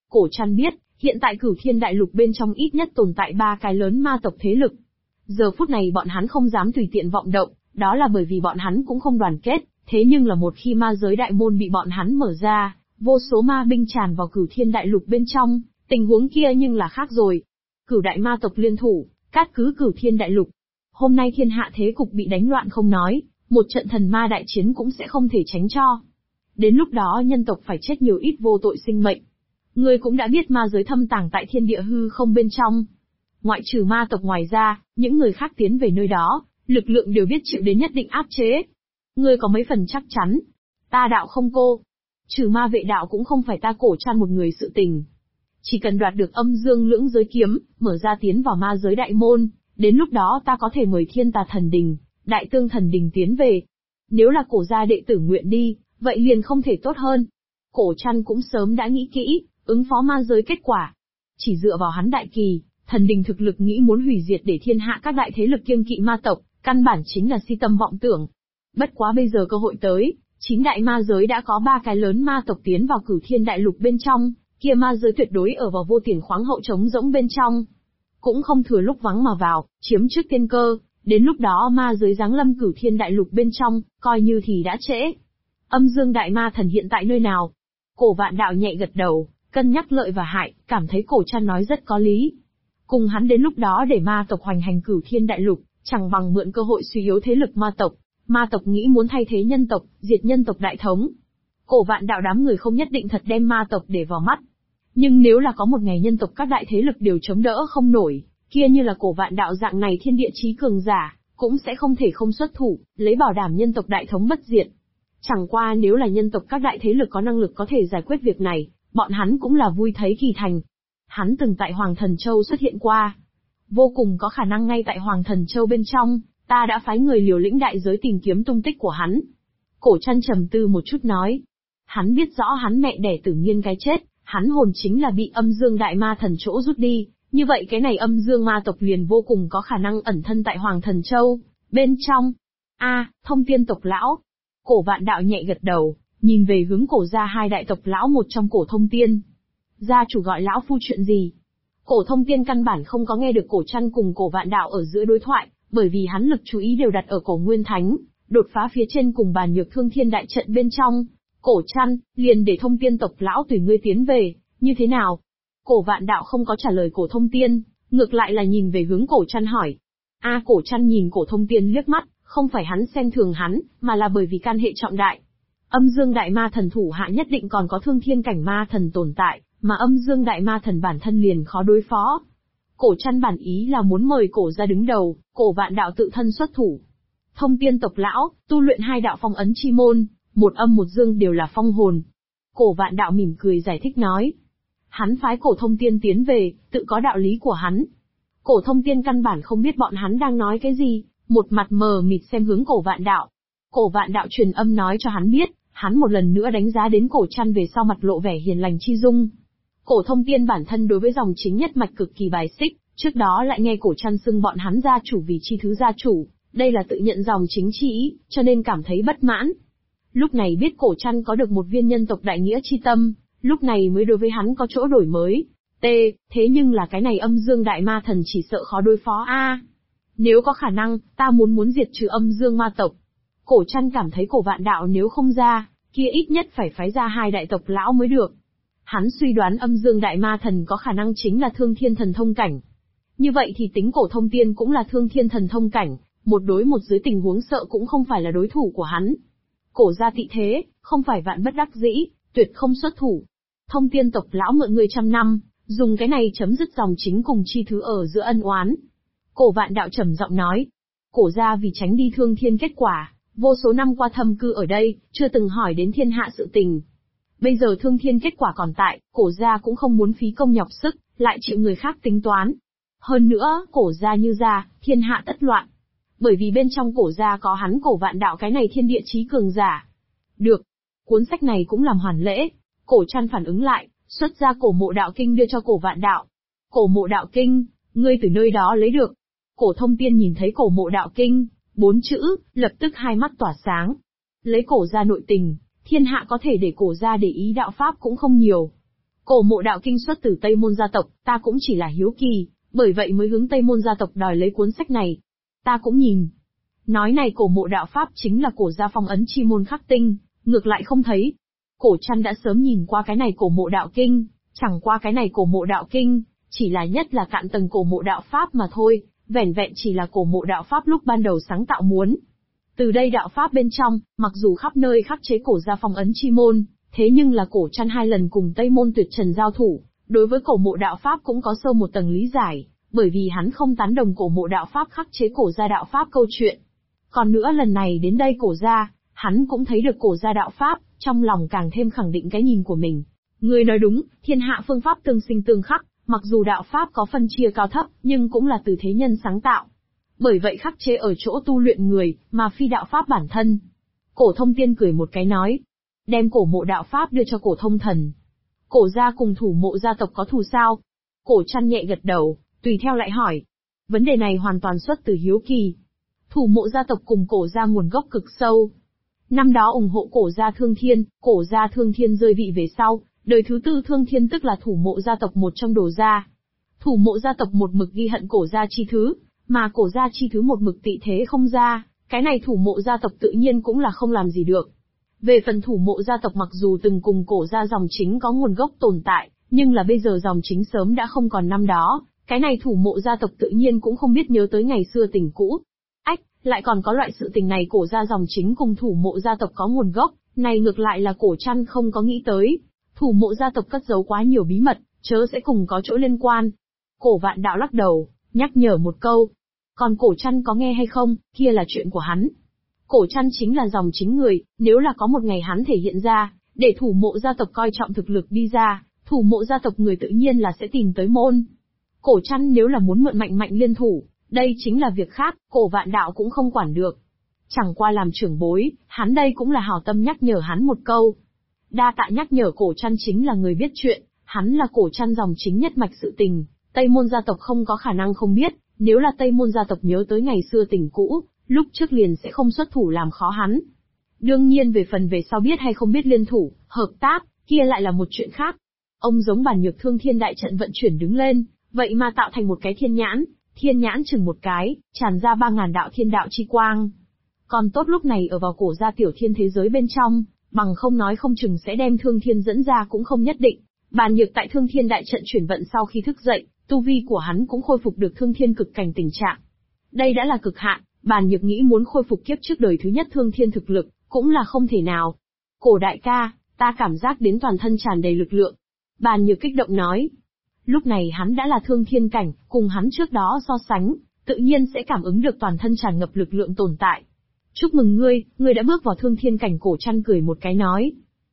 Cổ Trăn biết, hiện tại Cửu Thiên Đại Lục bên trong ít nhất tồn tại 3 cái lớn ma tộc thế lực. Giờ phút này bọn hắn không dám tùy tiện vọng động, đó là bởi vì bọn hắn cũng không đoàn kết, thế nhưng là một khi ma giới đại môn bị bọn hắn mở ra, vô số ma binh tràn vào Cửu Thiên Đại Lục bên trong, tình huống kia nhưng là khác rồi. Cửu đại ma tộc liên thủ, cát cứ Cửu Thiên Đại Lục. Hôm nay thiên hạ thế cục bị đánh loạn không nói, một trận thần ma đại chiến cũng sẽ không thể tránh cho. Đến lúc đó nhân tộc phải chết nhiều ít vô tội sinh mệnh. Ngươi cũng đã biết ma giới thâm tàng tại thiên địa hư không bên trong. Ngoại trừ ma tộc ngoài ra, những người khác tiến về nơi đó, lực lượng đều biết chịu đến nhất định áp chế. Ngươi có mấy phần chắc chắn? Ta đạo không cô. Trừ ma vệ đạo cũng không phải ta Cổ Trăn một người sự tình. Chỉ cần đoạt được âm dương lưỡng giới kiếm, mở ra tiến vào ma giới đại môn, đến lúc đó ta có thể mời thiên tà thần đình, đại tương thần đình tiến về. Nếu là Cổ gia đệ tử nguyện đi, vậy liền không thể tốt hơn. Cổ Trăn cũng sớm đã nghĩ kỹ, ứng phó ma giới kết quả. Chỉ dựa vào hắn đại kỳ, thần đình thực lực nghĩ muốn hủy diệt để thiên hạ các đại thế lực kiêng kỵ ma tộc, căn bản chính là si tâm vọng tưởng. Bất quá bây giờ cơ hội tới, 9 đại ma giới đã có 3 cái lớn ma tộc tiến vào Cửu Thiên Đại Lục bên trong, kia ma giới tuyệt đối ở vào vô tiền khoáng hậu trống rỗng bên trong. Cũng không thừa lúc vắng mà vào, chiếm trước tiên cơ, đến lúc đó ma giới giáng lâm Cửu Thiên Đại Lục bên trong, coi như thì đã trễ. Âm Dương Đại Ma Thần hiện tại nơi nào? Cổ Vạn Đạo nhẹ gật đầu, cân nhắc lợi và hại, cảm thấy Cổ Trăn nói rất có lý. Cùng hắn đến lúc đó để ma tộc hoành hành Cửu Thiên Đại Lục, chẳng bằng mượn cơ hội suy yếu thế lực ma tộc. Ma tộc nghĩ muốn thay thế nhân tộc, diệt nhân tộc đại thống. Cổ Vạn Đạo đám người không nhất định thật đem ma tộc để vào mắt. Nhưng nếu là có một ngày nhân tộc các đại thế lực đều chống đỡ không nổi, kia như là Cổ Vạn Đạo dạng này thiên địa chí cường giả, cũng sẽ không thể không xuất thủ, lấy bảo đảm nhân tộc đại thống bất diệt. Chẳng qua nếu là nhân tộc các đại thế lực có năng lực có thể giải quyết việc này, bọn hắn cũng là vui thấy kỳ thành. Hắn từng tại Hoàng Thần Châu xuất hiện qua. Vô cùng có khả năng ngay tại Hoàng Thần Châu bên trong, ta đã phái người liều lĩnh đại giới tìm kiếm tung tích của hắn. Cổ Trăn trầm tư một chút nói. Hắn biết rõ hắn mẹ đẻ Tử Nghiên cái chết, hắn hồn chính là bị âm dương đại ma thần chỗ rút đi, như vậy cái này âm dương ma tộc liền vô cùng có khả năng ẩn thân tại Hoàng Thần Châu, bên trong. Thông Tiên tộc lão. Cổ Vạn Đạo nhẹ gật đầu, nhìn về hướng Cổ gia hai đại tộc lão một trong Cổ Thông Tiên. Gia chủ gọi lão phu chuyện gì? Cổ Thông Tiên căn bản không có nghe được Cổ Trăn cùng Cổ Vạn Đạo ở giữa đối thoại, bởi vì hắn lực chú ý đều đặt ở Cổ Nguyên Thánh, đột phá phía trên cùng bàn nhược thương thiên đại trận bên trong. Cổ Trăn, liền để Thông Tiên tộc lão tùy ngươi tiến về, như thế nào? Cổ Vạn Đạo không có trả lời Cổ Thông Tiên, ngược lại là nhìn về hướng Cổ Trăn hỏi. Cổ Trăn nhìn Cổ Thông Tiên liếc mắt, không phải hắn xem thường hắn, mà là bởi vì can hệ trọng đại. Âm Dương Đại Ma Thần thủ hạ nhất định còn có thương thiên cảnh ma thần tồn tại, mà Âm Dương Đại Ma Thần bản thân liền khó đối phó. Cổ Trăn bản ý là muốn mời Cổ ra đứng đầu, Cổ Vạn Đạo tự thân xuất thủ. Thông Tiên tộc lão, tu luyện hai đạo phong ấn chi môn, một âm một dương đều là phong hồn. Cổ Vạn Đạo mỉm cười giải thích nói. Hắn phái Cổ Thông Tiên tiến về, tự có đạo lý của hắn. Cổ Thông Tiên căn bản không biết bọn hắn đang nói cái gì, một mặt mờ mịt xem hướng Cổ Vạn Đạo. Cổ Vạn Đạo truyền âm nói cho hắn biết, hắn một lần nữa đánh giá đến Cổ Trăn về sau mặt lộ vẻ hiền lành chi dung. Cổ Thông Tiên bản thân đối với dòng chính nhất mạch cực kỳ bài xích, trước đó lại nghe Cổ Trăn xưng bọn hắn gia chủ vì chi thứ gia chủ, đây là tự nhận dòng chính chi ý, cho nên cảm thấy bất mãn. Lúc này biết Cổ Trăn có được một viên nhân tộc đại nghĩa chi tâm, lúc này mới đối với hắn có chỗ đổi mới. Thế nhưng là cái này âm dương đại ma thần chỉ sợ khó đối phó Nếu có khả năng, ta muốn diệt trừ âm dương ma tộc. Cổ Trăn cảm thấy Cổ Vạn Đạo nếu không ra, kia ít nhất phải phái ra hai đại tộc lão mới được. Hắn suy đoán âm dương đại ma thần có khả năng chính là thương thiên thần thông cảnh. Như vậy thì tính Cổ Thông Tiên cũng là thương thiên thần thông cảnh, một đối một dưới tình huống sợ cũng không phải là đối thủ của hắn. Cổ gia tị thế, không phải vạn bất đắc dĩ, tuyệt không xuất thủ. Thông Tiên tộc lão mượn người trăm năm, dùng cái này chấm dứt dòng chính cùng chi thứ ở giữa ân oán. Cổ Vạn Đạo trầm giọng nói. Cổ gia vì tránh đi thương thiên kết quả, vô số năm qua thâm cư ở đây, chưa từng hỏi đến thiên hạ sự tình. Bây giờ thương thiên kết quả còn tại, Cổ gia cũng không muốn phí công nhọc sức, lại chịu người khác tính toán. Hơn nữa, Cổ gia như gia, thiên hạ tất loạn. Bởi vì bên trong Cổ gia có hắn Cổ Vạn Đạo cái này thiên địa chí cường giả. Được. Cuốn sách này cũng làm hoàn lễ. Cổ Trăn phản ứng lại, xuất ra Cổ Mộ Đạo Kinh đưa cho Cổ Vạn Đạo. Cổ Mộ Đạo Kinh, ngươi từ nơi đó lấy được. Cổ Thông Tiên nhìn thấy Cổ Mộ Đạo Kinh, 4 chữ, lập tức hai mắt tỏa sáng. Lấy Cổ gia nội tình, thiên hạ có thể để Cổ gia để ý đạo pháp cũng không nhiều. Cổ Mộ Đạo Kinh xuất từ Tây Môn gia tộc, ta cũng chỉ là hiếu kỳ, bởi vậy mới hướng Tây Môn gia tộc đòi lấy cuốn sách này. Ta cũng nhìn. Nói này Cổ Mộ Đạo Pháp chính là cổ gia phong ấn chi môn khắc tinh, ngược lại không thấy. Cổ Trăn đã sớm nhìn qua cái này Cổ Mộ Đạo Kinh, chẳng qua cái này Cổ Mộ Đạo Kinh, chỉ là nhất là cạn tầng Cổ Mộ Đạo Pháp mà thôi, vẻn vẹn chỉ là Cổ Mộ Đạo Pháp lúc ban đầu sáng tạo muốn. Từ đây đạo Pháp bên trong, mặc dù khắp nơi khắc chế cổ gia phong ấn chi môn, thế nhưng là Cổ Trăn 2 lần cùng Tây Môn Tuyệt Trần giao thủ, đối với Cổ Mộ Đạo Pháp cũng có sâu một tầng lý giải, bởi vì hắn không tán đồng Cổ Mộ Đạo Pháp khắc chế cổ gia đạo Pháp câu chuyện. Còn nữa lần này đến đây cổ gia, hắn cũng thấy được cổ gia đạo Pháp, trong lòng càng thêm khẳng định cái nhìn của mình. Người nói đúng, thiên hạ phương pháp tương sinh tương khắc, mặc dù đạo Pháp có phân chia cao thấp, nhưng cũng là từ thế nhân sáng tạo. Bởi vậy khắc chế ở chỗ tu luyện người, mà phi đạo Pháp bản thân. Cổ Thông Tiên cười một cái nói, đem Cổ Mộ Đạo Pháp đưa cho Cổ Thông Thần. Cổ gia cùng Thủ Mộ gia tộc có thù sao? Cổ Trăn nhẹ gật đầu, tùy theo lại hỏi. Vấn đề này hoàn toàn xuất từ hiếu kỳ. Thủ Mộ gia tộc cùng cổ gia nguồn gốc cực sâu. Năm đó ủng hộ cổ gia Thương Thiên rơi vị về sau, đời thứ 4 Thương Thiên tức là Thủ Mộ gia tộc một trong Đồ gia. Thủ Mộ gia tộc một mực ghi hận cổ gia chi thứ, mà cổ gia chi thứ một mực tị thế không ra, cái này Thủ Mộ gia tộc tự nhiên cũng là không làm gì được. Về phần Thủ Mộ gia tộc mặc dù từng cùng cổ gia dòng chính có nguồn gốc tồn tại, nhưng là bây giờ dòng chính sớm đã không còn năm đó, cái này Thủ Mộ gia tộc tự nhiên cũng không biết nhớ tới ngày xưa tình cũ. Ách, lại còn có loại sự tình này cổ gia dòng chính cùng Thủ Mộ gia tộc có nguồn gốc, này ngược lại là Cổ Trăn không có nghĩ tới. Thủ Mộ gia tộc cất giấu quá nhiều bí mật, chớ sẽ cùng có chỗ liên quan. Cổ Vạn Đạo lắc đầu, nhắc nhở một câu. Còn Cổ Trăn có nghe hay không, kia là chuyện của hắn. Cổ Trăn chính là dòng chính người, nếu là có một ngày hắn thể hiện ra, để Thủ Mộ gia tộc coi trọng thực lực đi ra, Thủ Mộ gia tộc người tự nhiên là sẽ tìm tới môn. Cổ Trăn nếu là muốn mượn mạnh liên thủ, đây chính là việc khác, Cổ Vạn Đạo cũng không quản được. Chẳng qua làm trưởng bối, hắn đây cũng là hảo tâm nhắc nhở hắn một câu. Đa tạ nhắc nhở. Cổ Trăn chính là người biết chuyện, hắn là Cổ Trăn dòng chính nhất mạch sự tình, Tây Môn gia tộc không có khả năng không biết, nếu là Tây Môn gia tộc nhớ tới ngày xưa tình cũ, lúc trước liền sẽ không xuất thủ làm khó hắn. Đương nhiên về phần về sau biết hay không biết liên thủ, hợp tác, kia lại là một chuyện khác. Ông giống Bàn Nhược Thương Thiên đại trận vận chuyển đứng lên, vậy mà tạo thành một cái thiên nhãn chừng một cái, tràn ra 3000 đạo thiên đạo chi quang. Còn tốt lúc này ở vào cổ gia tiểu thiên thế giới bên trong, bằng không nói không chừng sẽ đem Thương Thiên dẫn ra cũng không nhất định. Bàn Nhược tại Thương Thiên đại trận chuyển vận sau khi thức dậy, tu vi của hắn cũng khôi phục được Thương Thiên cực cảnh tình trạng. Đây đã là cực hạn, Bàn Nhược nghĩ muốn khôi phục kiếp trước đời thứ nhất Thương Thiên thực lực, cũng là không thể nào. Cổ đại ca, ta cảm giác đến toàn thân tràn đầy lực lượng. Bàn Nhược kích động nói. Lúc này hắn đã là Thương Thiên cảnh, cùng hắn trước đó so sánh, tự nhiên sẽ cảm ứng được toàn thân tràn ngập lực lượng tồn tại. Chúc mừng ngươi đã bước vào Thương Thiên cảnh. Cổ Trăn cười một cái nói.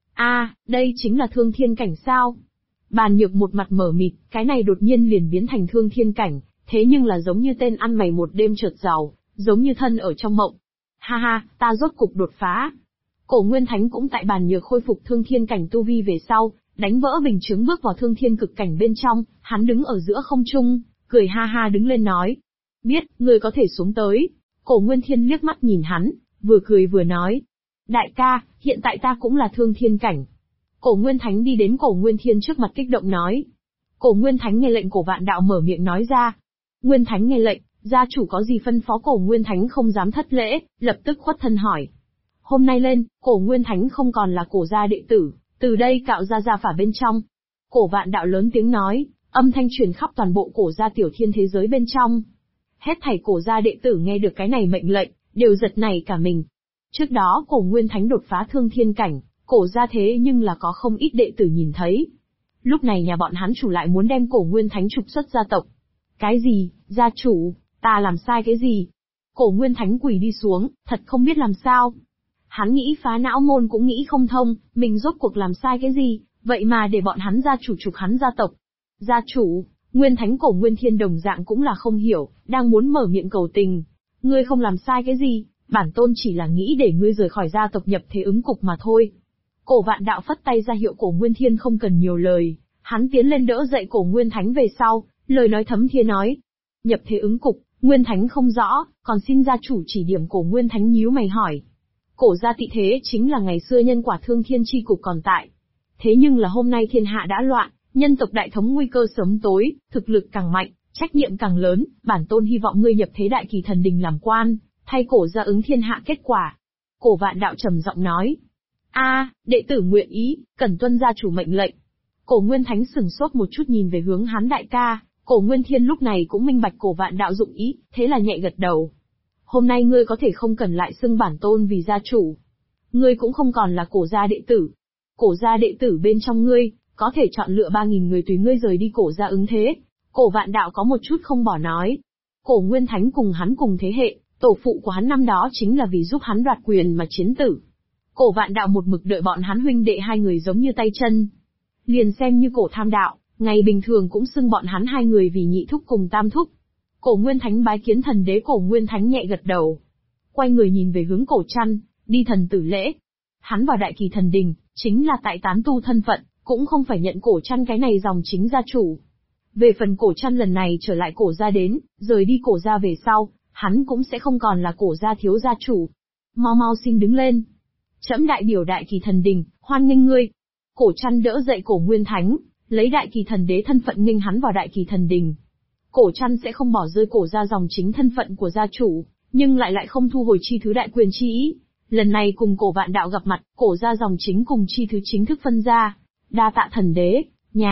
Đây chính là Thương Thiên cảnh sao? Bàn Nhược một mặt mở mịt, cái này đột nhiên liền biến thành Thương Thiên cảnh, thế nhưng là giống như tên ăn mày một đêm chợt giàu, giống như thân ở trong mộng. Ha ha, ta rốt cục đột phá. Cổ Nguyên Thánh cũng tại Bàn Nhược khôi phục Thương Thiên cảnh tu vi về sau, đánh vỡ bình chứng bước vào Thương Thiên cực cảnh bên trong, hắn đứng ở giữa không trung, cười ha ha đứng lên nói. Biết, ngươi có thể xuống tới. Cổ Nguyên Thiên liếc mắt nhìn hắn, vừa cười vừa nói. Đại ca, hiện tại ta cũng là Thương Thiên cảnh. Cổ Nguyên Thánh đi đến Cổ Nguyên Thiên trước mặt kích động nói. Cổ Nguyên Thánh nghe lệnh. Cổ Vạn Đạo mở miệng nói ra. Nguyên Thánh nghe lệnh, gia chủ có gì phân phó? Cổ Nguyên Thánh không dám thất lễ, lập tức khuất thân hỏi. Hôm nay lên, Cổ Nguyên Thánh không còn là cổ gia đệ tử, từ đây cạo ra gia phả bên trong. Cổ Vạn Đạo lớn tiếng nói, âm thanh truyền khắp toàn bộ cổ gia tiểu thiên thế giới bên trong. Hết thảy cổ gia đệ tử nghe được cái này mệnh lệnh, đều giật nảy cả mình. Trước đó Cổ Nguyên Thánh đột phá Thương Thiên cảnh, cổ gia thế nhưng là có không ít đệ tử nhìn thấy. Lúc này nhà bọn hắn chủ lại muốn đem Cổ Nguyên Thánh trục xuất gia tộc. Cái gì, gia chủ, ta làm sai cái gì? Cổ Nguyên Thánh quỳ đi xuống, thật không biết làm sao. Hắn nghĩ phá não môn cũng nghĩ không thông, mình rốt cuộc làm sai cái gì, vậy mà để bọn hắn gia chủ trục hắn gia tộc. Gia chủ, Nguyên Thánh Cổ Nguyên Thiên đồng dạng cũng là không hiểu, đang muốn mở miệng cầu tình. Ngươi không làm sai cái gì, bản tôn chỉ là nghĩ để ngươi rời khỏi gia tộc nhập thế ứng cục mà thôi. Cổ Vạn Đạo phất tay ra hiệu Cổ Nguyên Thiên không cần nhiều lời, hắn tiến lên đỡ dậy Cổ Nguyên Thánh về sau, lời nói thấm thía nói. Nhập thế ứng cục, Nguyên Thánh không rõ, còn xin gia chủ chỉ điểm. Cổ Nguyên Thánh nhíu mày hỏi. Cổ gia tị thế chính là ngày xưa nhân quả Thương Thiên chi cục còn tại. Thế nhưng là hôm nay thiên hạ đã loạn, Nhân tộc đại thống nguy cơ sớm tối, thực lực càng mạnh, trách nhiệm càng lớn, bản tôn hy vọng ngươi nhập thế Đại Kỳ Thần Đình làm quan, thay cổ gia ứng thiên hạ kết quả. Cổ Vạn Đạo trầm giọng nói. Đệ tử nguyện ý, cần tuân gia chủ mệnh lệnh. Cổ Nguyên Thánh sừng sốt một chút nhìn về hướng hắn đại ca, Cổ Nguyên Thiên lúc này cũng minh bạch Cổ Vạn Đạo dụng ý, thế là nhẹ gật đầu. Hôm nay ngươi có thể không cần lại xưng bản tôn vì gia chủ. Ngươi cũng không còn là cổ gia đệ tử. Cổ gia đệ tử bên trong ngươi, có thể chọn lựa 3.000 người tùy ngươi rời đi cổ gia ứng thế. Cổ Vạn Đạo có một chút không bỏ nói. Cổ Nguyên Thánh cùng hắn cùng thế hệ, tổ phụ của hắn năm đó chính là vì giúp hắn đoạt quyền mà chiến tử. Cổ Vạn Đạo một mực đợi bọn hắn huynh đệ hai người giống như tay chân. Liền xem như Cổ Tham Đạo, ngày bình thường cũng xưng bọn hắn hai người vì nhị thúc cùng tam thúc. Cổ Nguyên Thánh bái kiến thần đế. Cổ Nguyên Thánh nhẹ gật đầu. Quay người nhìn về hướng Cổ Trăn, đi thần tử lễ. Hắn vào Đại Kỳ Thần Đình, chính là tại tán tu thân phận, cũng không phải nhận Cổ Trăn cái này dòng chính gia chủ. Về phần Cổ Trăn lần này trở lại cổ gia đến, rời đi cổ gia về sau, hắn cũng sẽ không còn là cổ gia thiếu gia chủ. Mau mau xin đứng lên. Trẫm đại biểu Đại Kỳ Thần Đình, hoan nghênh ngươi. Cổ Trăn đỡ dậy Cổ Nguyên Thánh, lấy Đại Kỳ Thần Đế thân phận nghênh hắn vào Đại Kỳ Thần Đình. Cổ Trăn sẽ không bỏ rơi cổ gia dòng chính thân phận của gia chủ, nhưng lại không thu hồi chi thứ đại quyền chi ý. Lần này cùng Cổ Vạn Đạo gặp mặt, cổ gia dòng chính cùng chi thứ chính thức phân ra. Đa tạ thần đế,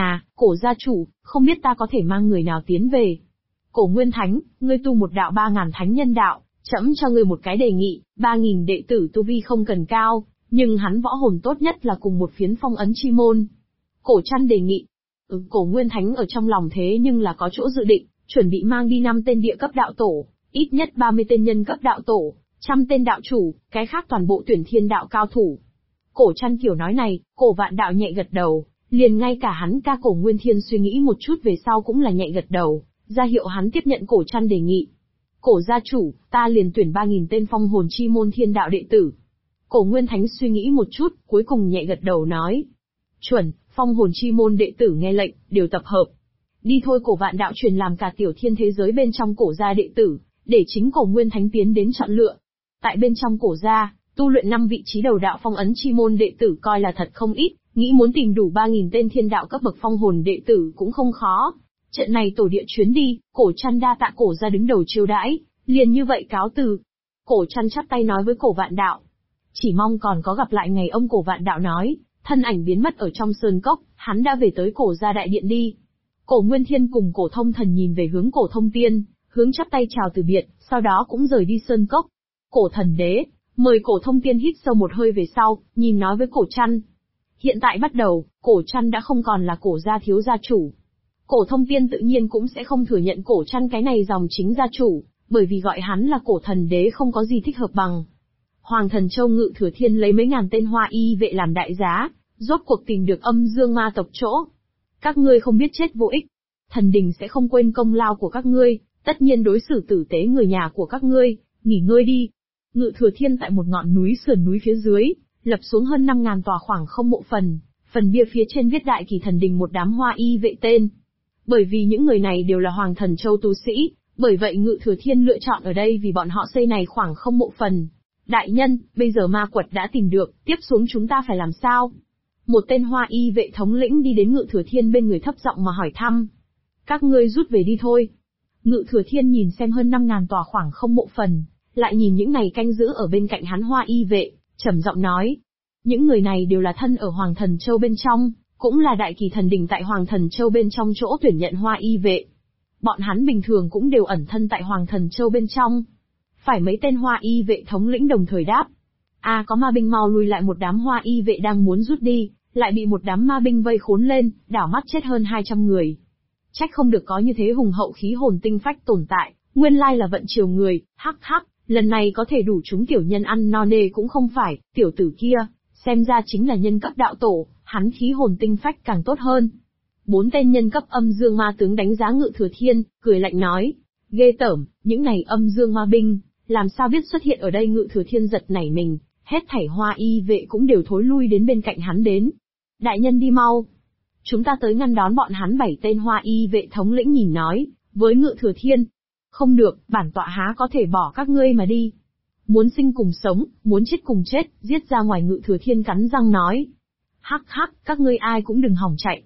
cổ gia chủ, không biết ta có thể mang người nào tiến về. Cổ Nguyên Thánh, ngươi tu một đạo 3.000 thánh nhân đạo, trẫm cho ngươi một cái đề nghị, 3.000 đệ tử tu vi không cần cao, nhưng hắn võ hồn tốt nhất là cùng một phiến phong ấn chi môn. Cổ Trăn đề nghị. Cổ Nguyên Thánh ở trong lòng thế nhưng là có chỗ dự định, chuẩn bị mang đi 5 tên địa cấp đạo tổ, ít nhất 30 tên nhân cấp đạo tổ, 100 tên đạo chủ, cái khác toàn bộ tuyển thiên đạo cao thủ. Cổ Trăn kiểu nói này, Cổ Vạn Đạo nhẹ gật đầu, liền ngay cả hắn ca Cổ Nguyên Thiên suy nghĩ một chút về sau cũng là nhẹ gật đầu, ra hiệu hắn tiếp nhận Cổ Trăn đề nghị. Cổ gia chủ, ta liền tuyển 3.000 tên phong hồn chi môn thiên đạo đệ tử. Cổ Nguyên Thánh suy nghĩ một chút, cuối cùng nhẹ gật đầu nói. Chuẩn, phong hồn chi môn đệ tử nghe lệnh, đều tập hợp. Đi thôi. Cổ Vạn Đạo truyền làm cả tiểu thiên thế giới bên trong cổ gia đệ tử, để chính Cổ Nguyên Thánh tiến đến chọn lựa. Tại bên trong cổ gia, tu luyện 5 vị trí đầu đạo phong ấn chi môn đệ tử coi là thật không ít, nghĩ muốn tìm đủ 3.000 tên thiên đạo cấp bậc phong hồn đệ tử cũng không khó. Trận này tổ địa chuyến đi, Cổ Trăn đa tạ cổ gia đứng đầu chiêu đãi, liền như vậy cáo từ. Cổ Trăn chắp tay nói với Cổ Vạn Đạo. Chỉ mong còn có gặp lại ngày. Ông Cổ Vạn Đạo nói, thân ảnh biến mất ở trong sơn cốc, hắn đã về tới cổ gia đại điện đi. Cổ Nguyên Thiên cùng Cổ Thông Thần nhìn về hướng Cổ Thông Tiên, hướng chắp tay chào từ biệt, sau đó cũng rời đi sơn cốc. Cổ thần đế, mời. Cổ Thông Tiên hít sâu một hơi về sau, nhìn nói với Cổ Trăn. Hiện tại bắt đầu, Cổ Trăn đã không còn là cổ gia thiếu gia chủ. Cổ Thông Tiên tự nhiên cũng sẽ không thừa nhận Cổ Trăn cái này dòng chính gia chủ, bởi vì gọi hắn là cổ thần đế không có gì thích hợp bằng. Hoàng Thần Châu Ngự Thừa Thiên lấy mấy ngàn tên hoa y vệ làm đại giá, rốt cuộc tìm được âm dương ma tộc chỗ. Các ngươi không biết chết vô ích. Thần đình sẽ không quên công lao của các ngươi, tất nhiên đối xử tử tế người nhà của các ngươi, nghỉ ngơi đi. Ngự Thừa Thiên tại một ngọn núi sườn núi phía dưới, lập xuống hơn 5.000 tòa khoảng không mộ phần bia phía trên viết Đại Kỳ Thần Đình một đám hoa y vệ tên. Bởi vì những người này đều là Hoàng Thần Châu tu sĩ, bởi vậy Ngự Thừa Thiên lựa chọn ở đây vì bọn họ xây này khoảng không mộ phần. Đại nhân, bây giờ ma quật đã tìm được, tiếp xuống chúng ta phải làm sao? Một tên hoa y vệ thống lĩnh đi đến Ngự Thừa Thiên bên người thấp giọng mà hỏi thăm. Các ngươi rút về đi thôi. Ngự Thừa Thiên nhìn xem hơn 5.000 tòa khoảng không mộ phần, lại nhìn những này canh giữ ở bên cạnh hắn hoa y vệ, trầm giọng nói. Những người này đều là thân ở Hoàng Thần Châu bên trong, cũng là Đại Kỳ Thần Đình tại Hoàng Thần Châu bên trong chỗ tuyển nhận hoa y vệ. Bọn hắn bình thường cũng đều ẩn thân tại Hoàng Thần Châu bên trong. Phải mấy tên hoa y vệ thống lĩnh đồng thời đáp. Có ma binh mau lui lại. Một đám hoa y vệ đang muốn rút đi, lại bị một đám ma binh vây khốn lên, đảo mắt chết hơn 200 người. Trách không được có như thế hùng hậu khí hồn tinh phách tồn tại, nguyên lai là vận chiều người, hắc hắc, lần này có thể đủ chúng tiểu nhân ăn no nê cũng không phải, tiểu tử kia, xem ra chính là nhân cấp đạo tổ, hắn khí hồn tinh phách càng tốt hơn. 4 tên nhân cấp âm dương ma tướng đánh giá Ngự Thừa Thiên, cười lạnh nói, ghê tởm, những này âm dương ma binh, làm sao biết xuất hiện ở đây. Ngự Thừa Thiên giật nảy mình, hết thảy hoa y vệ cũng đều thối lui đến bên cạnh hắn đến. Đại nhân đi mau. Chúng ta tới ngăn đón bọn hắn. 7 tên hoa y vệ thống lĩnh nhìn nói, với Ngự Thừa Thiên. Không được, bản tọa há có thể bỏ các ngươi mà đi. Muốn sinh cùng sống, muốn chết cùng chết, giết ra ngoài. Ngự Thừa Thiên cắn răng nói. Hắc hắc, các ngươi ai cũng đừng hỏng chạy.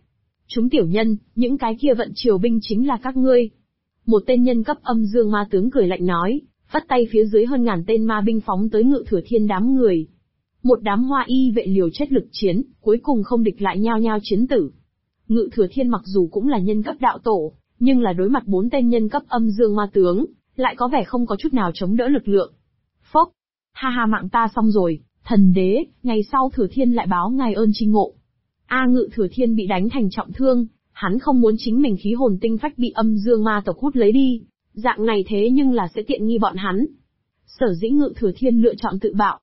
Chúng tiểu nhân, những cái kia vận triều binh chính là các ngươi. Một tên nhân cấp âm dương ma tướng cười lạnh nói, vắt tay phía dưới hơn ngàn tên ma binh phóng tới Ngự Thừa Thiên đám người. Một đám hoa y vệ liều chết lực chiến, cuối cùng không địch lại nhao nhao chiến tử. Ngự Thừa Thiên mặc dù cũng là nhân cấp đạo tổ, nhưng là đối mặt 4 tên nhân cấp âm dương ma tướng, lại có vẻ không có chút nào chống đỡ lực lượng. Phốc, ha ha, mạng ta xong rồi, thần đế, ngày sau Thừa Thiên lại báo ngài ơn tri ngộ. Ngự Thừa Thiên bị đánh thành trọng thương, hắn không muốn chính mình khí hồn tinh phách bị âm dương ma tộc hút lấy đi, dạng này thế nhưng là sẽ tiện nghi bọn hắn. Sở dĩ Ngự Thừa Thiên lựa chọn tự bạo.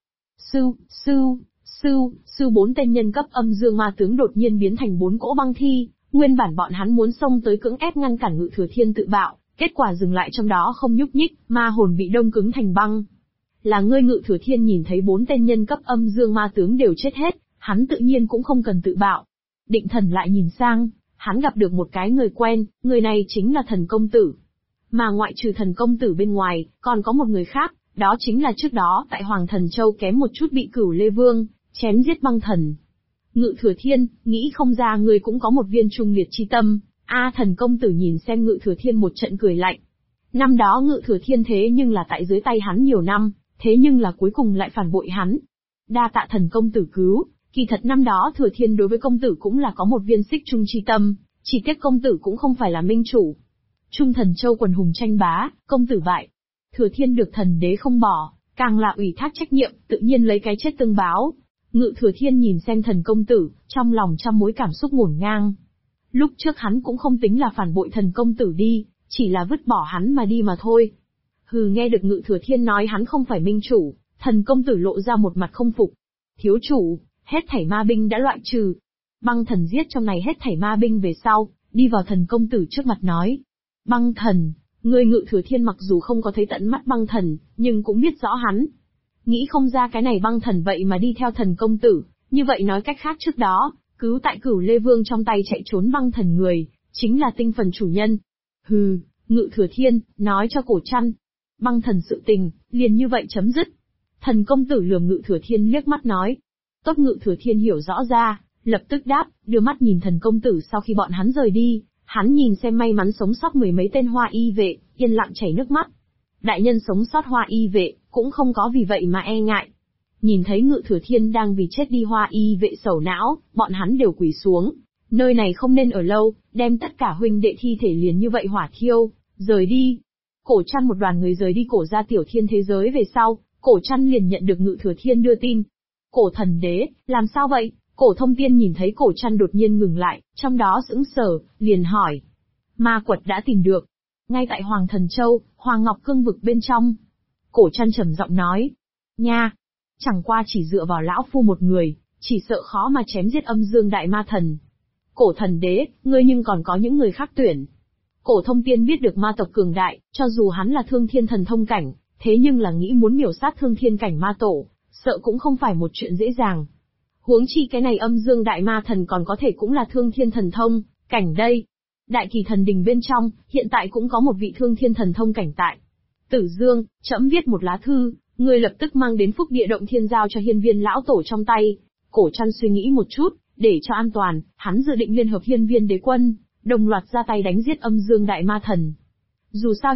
Sư 4 tên nhân cấp âm dương ma tướng đột nhiên biến thành 4 cỗ băng thi, nguyên bản bọn hắn muốn xông tới cưỡng ép ngăn cản Ngự Thừa Thiên tự bạo, kết quả dừng lại trong đó không nhúc nhích, ma hồn bị đông cứng thành băng. Là ngươi Ngự Thừa Thiên nhìn thấy 4 tên nhân cấp âm dương ma tướng đều chết hết, hắn tự nhiên cũng không cần tự bạo. Định Thần lại nhìn sang, hắn gặp được một cái người quen, người này chính là Thần Công Tử. Mà ngoại trừ Thần Công Tử bên ngoài, còn có một người khác, đó chính là trước đó tại Hoàng Thần Châu kém một chút bị Cửu Lê Vương chém giết băng thần. Ngự Thừa Thiên, nghĩ không ra ngươi cũng có một viên trung liệt chi tâm. Thần Công Tử nhìn xem Ngự Thừa Thiên một trận cười lạnh. Năm đó Ngự Thừa Thiên thế nhưng là tại dưới tay hắn nhiều năm, thế nhưng là cuối cùng lại phản bội hắn. Đa tạ Thần Công Tử cứu, kỳ thật năm đó Thừa Thiên đối với công tử cũng là có một viên xích trung chi tâm, chỉ tiếc công tử cũng không phải là minh chủ. Trung Thần Châu quần hùng tranh bá, công tử bại. Thừa Thiên được thần đế không bỏ, càng là ủy thác trách nhiệm, tự nhiên lấy cái chết tương báo. Ngự Thừa Thiên nhìn xem Thần Công Tử, trong lòng trăm mối cảm xúc ngổn ngang. Lúc trước hắn cũng không tính là phản bội Thần Công Tử đi, chỉ là vứt bỏ hắn mà đi mà thôi. Nghe được Ngự Thừa Thiên nói hắn không phải minh chủ, Thần Công Tử lộ ra một mặt không phục. Thiếu chủ, hết thảy ma binh đã loại trừ. Băng thần giết trong này hết thảy ma binh về sau, đi vào Thần Công Tử trước mặt nói. Băng thần, ngươi Ngự Thừa Thiên mặc dù không có thấy tận mắt băng thần, nhưng cũng biết rõ hắn. Nghĩ không ra cái này băng thần vậy mà đi theo Thần Công Tử, như vậy nói cách khác trước đó, cứu tại Cửu Lê Vương trong tay chạy trốn băng thần người, chính là tinh phần chủ nhân. Ngự Thừa Thiên, nói cho Cổ Trăn. Băng thần sự tình, liền như vậy chấm dứt. Thần Công Tử lườm Ngự Thừa Thiên liếc mắt nói. Tốt, Ngự Thừa Thiên hiểu rõ ra, lập tức đáp, đưa mắt nhìn Thần Công Tử sau khi bọn hắn rời đi, hắn nhìn xem may mắn sống sót mười mấy tên hoa y vệ, yên lặng chảy nước mắt. Đại nhân sống sót hoa y vệ, cũng không có vì vậy mà e ngại. Nhìn thấy Ngự Thừa Thiên đang vì chết đi hoa y vệ sầu não, bọn hắn đều quỳ xuống. Nơi này không nên ở lâu, đem tất cả huynh đệ thi thể liền như vậy hỏa thiêu, rời đi. Cổ Trăn một đoàn người rời đi Cổ gia tiểu thiên thế giới về sau, Cổ Trăn liền nhận được Ngự Thừa Thiên đưa tin. Cổ thần đế, làm sao vậy? Cổ Thông Tiên nhìn thấy Cổ Trăn đột nhiên ngừng lại, trong đó sững sờ, liền hỏi. Ma quật đã tìm được. Ngay tại Hoàng Thần Châu, Hoàng Ngọc Cương vực bên trong. Cổ Trăn trầm giọng nói. Nha! Chẳng qua chỉ dựa vào lão phu một người, chỉ sợ khó mà chém giết âm dương đại ma thần. Cổ thần đế, ngươi nhưng còn có những người khác tuyển. Cổ Thông Tiên biết được ma tộc cường đại, cho dù hắn là thương thiên thần thông cảnh, thế nhưng là nghĩ muốn miểu sát thương thiên cảnh ma tổ, sợ cũng không phải một chuyện dễ dàng. Huống chi cái này âm dương đại ma thần còn có thể cũng là thương thiên thần thông cảnh đây. Đại Kỳ thần đình bên trong, hiện tại cũng có một vị thương thiên thần thông cảnh tại. Tử Dương, trẫm viết một lá thư, ngươi lập tức mang đến Phúc Địa Động Thiên giao cho hiên viên lão tổ trong tay. Cổ Trăn suy nghĩ một chút, để cho an toàn, hắn dự định liên hợp hiên viên đế quân, đồng loạt ra tay đánh giết âm dương đại ma thần. Dù sao